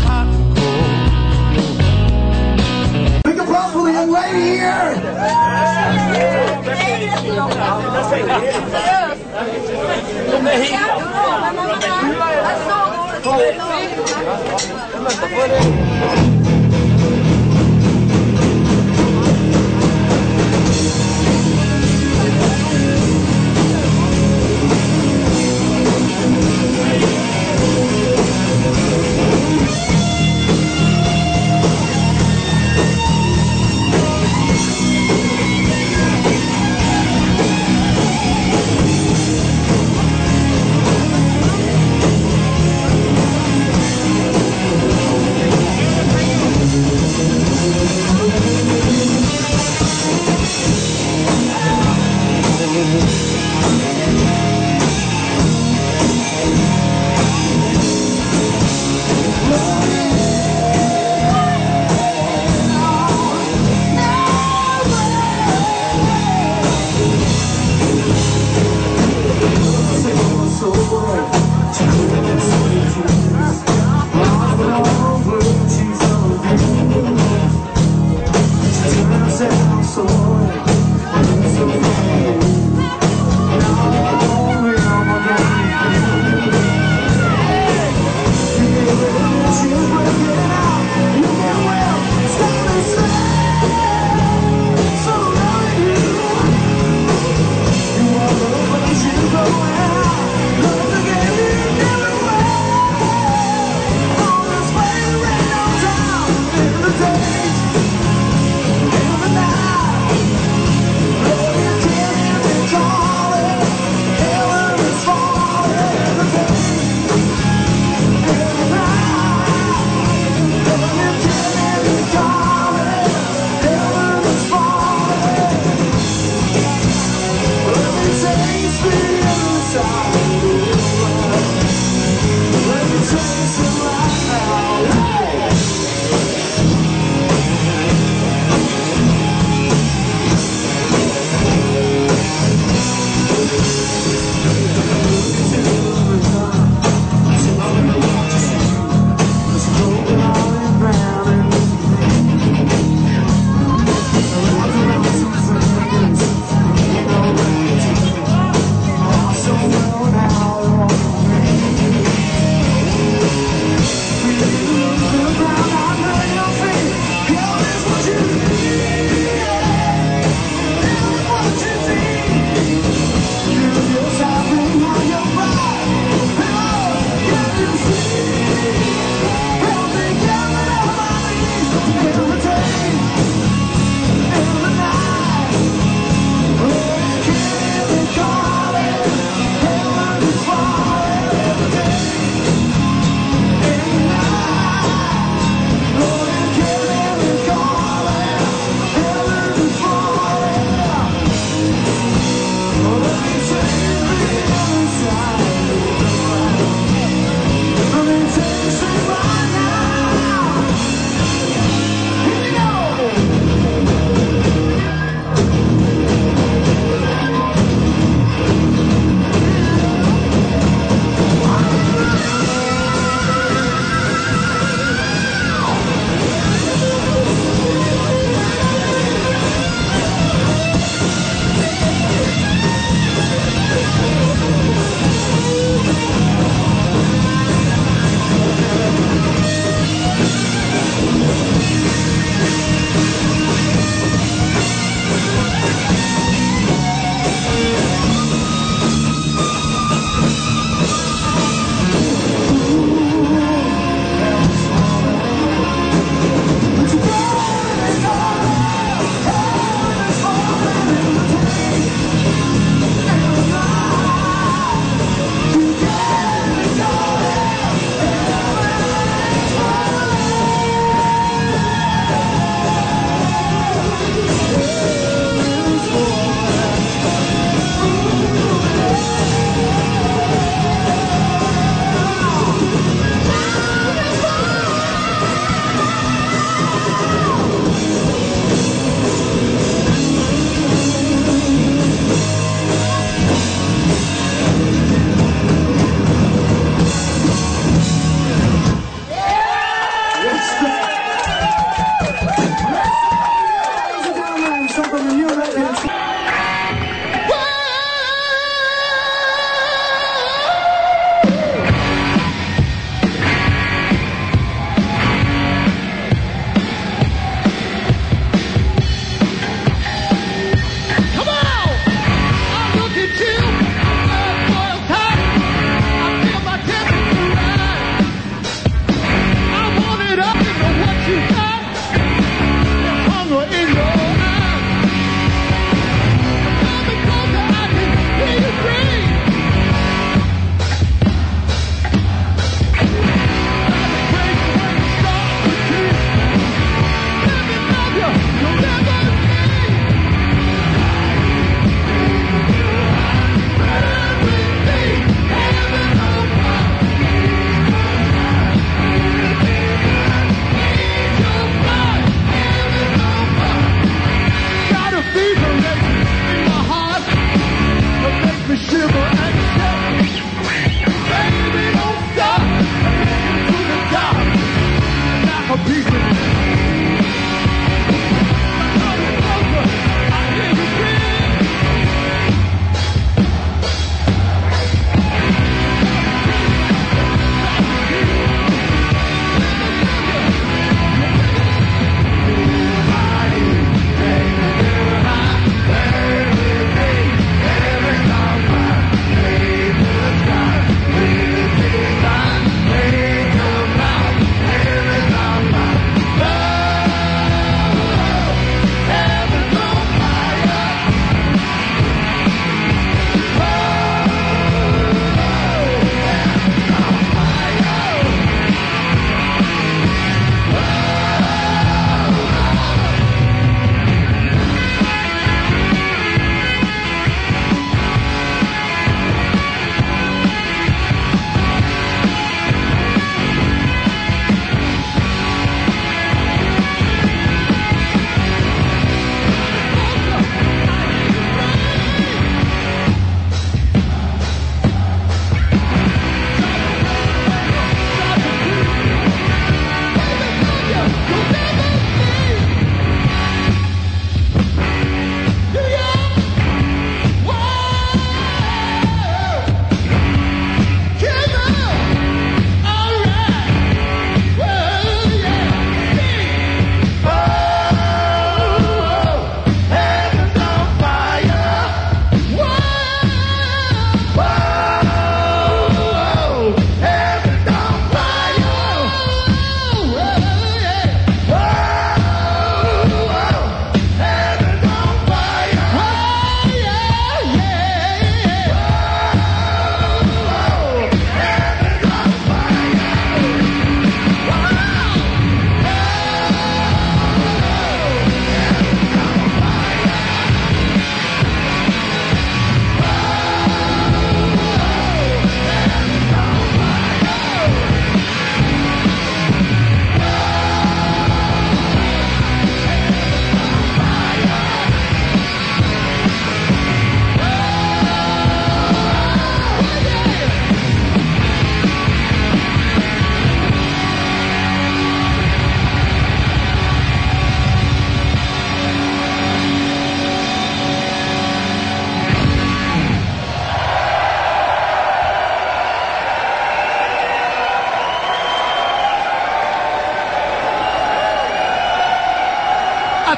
Make a problem for the young lady here!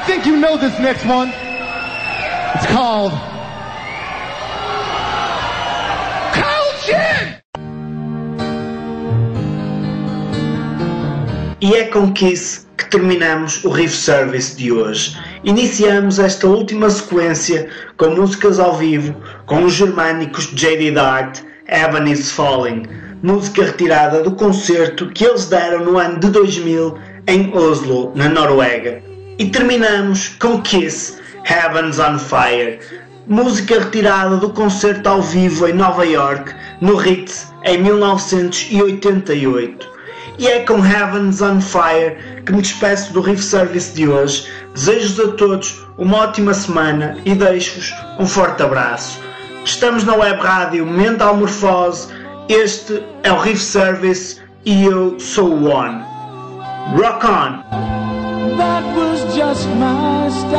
think you know this next one. It's called Cold Chin! E é com Kiss que terminamos o Riff Service de hoje. Iniciamos esta última sequência com músicas ao vivo com os germânicos J.D. Dart, Heaven is Falling, música retirada do concerto que eles deram no ano de 2000 em Oslo, na Noruega. E terminamos com Kiss, Heaven's on Fire, música retirada do concerto ao vivo em Nova York, no Ritz, em 1988. E é com Heaven's on Fire que me despeço do Riff Service de hoje. Desejo-vos a todos uma ótima semana e deixo-vos um forte abraço. Estamos na web rádio Mental Morfose, este é o Riff Service e eu sou o One. Rock on! That was just my style.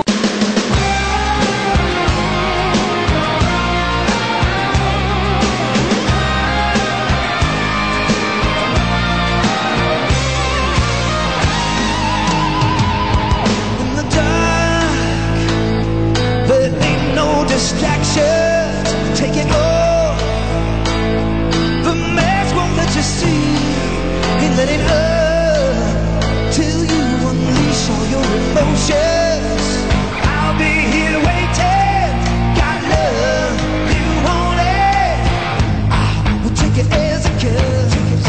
Distractions, take it all. The mask won't let you see. Ain't letting up till you unleash all your emotions. I'll be here waiting. Got love, you want it. I will take it as it comes.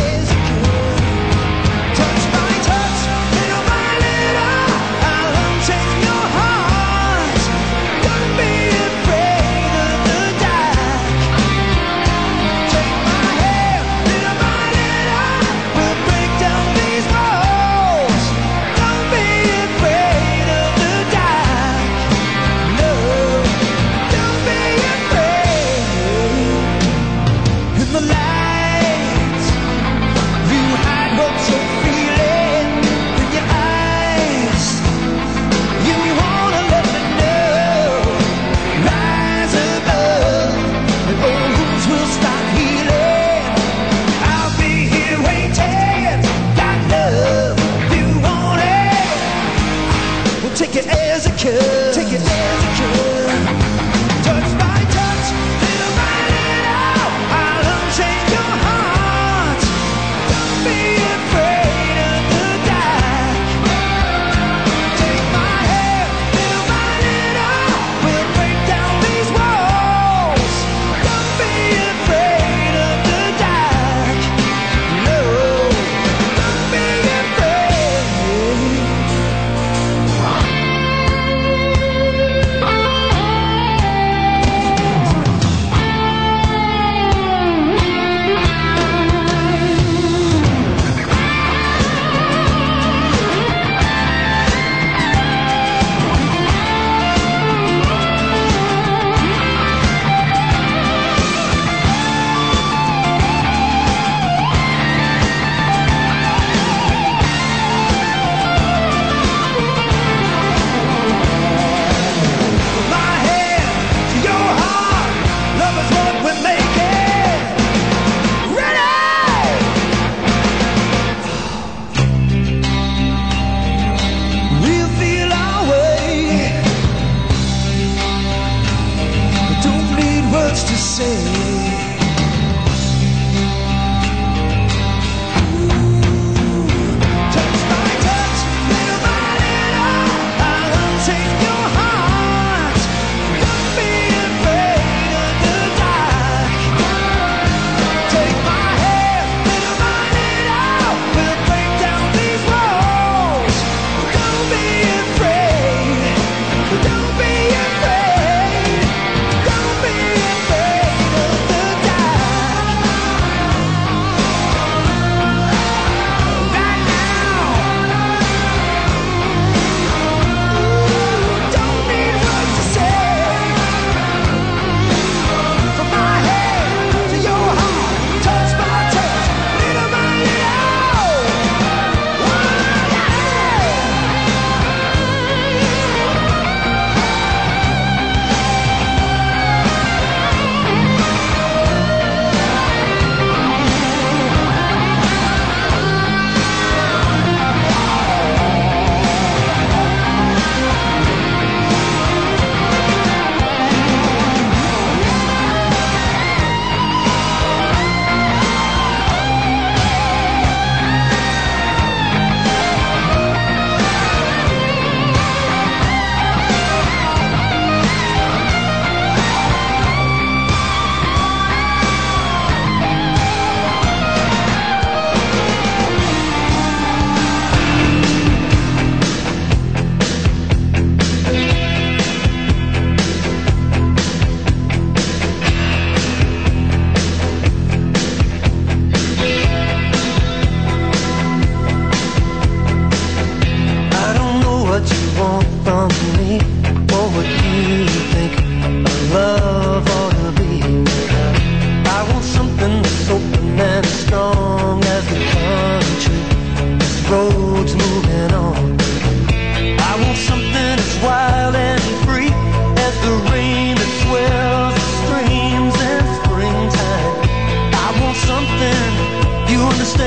Touch my touch, little by little, I'll unchain your heart. Don't be afraid of the dark. Take my hand, little by little, we'll break down the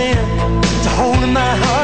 hand to hold in my heart.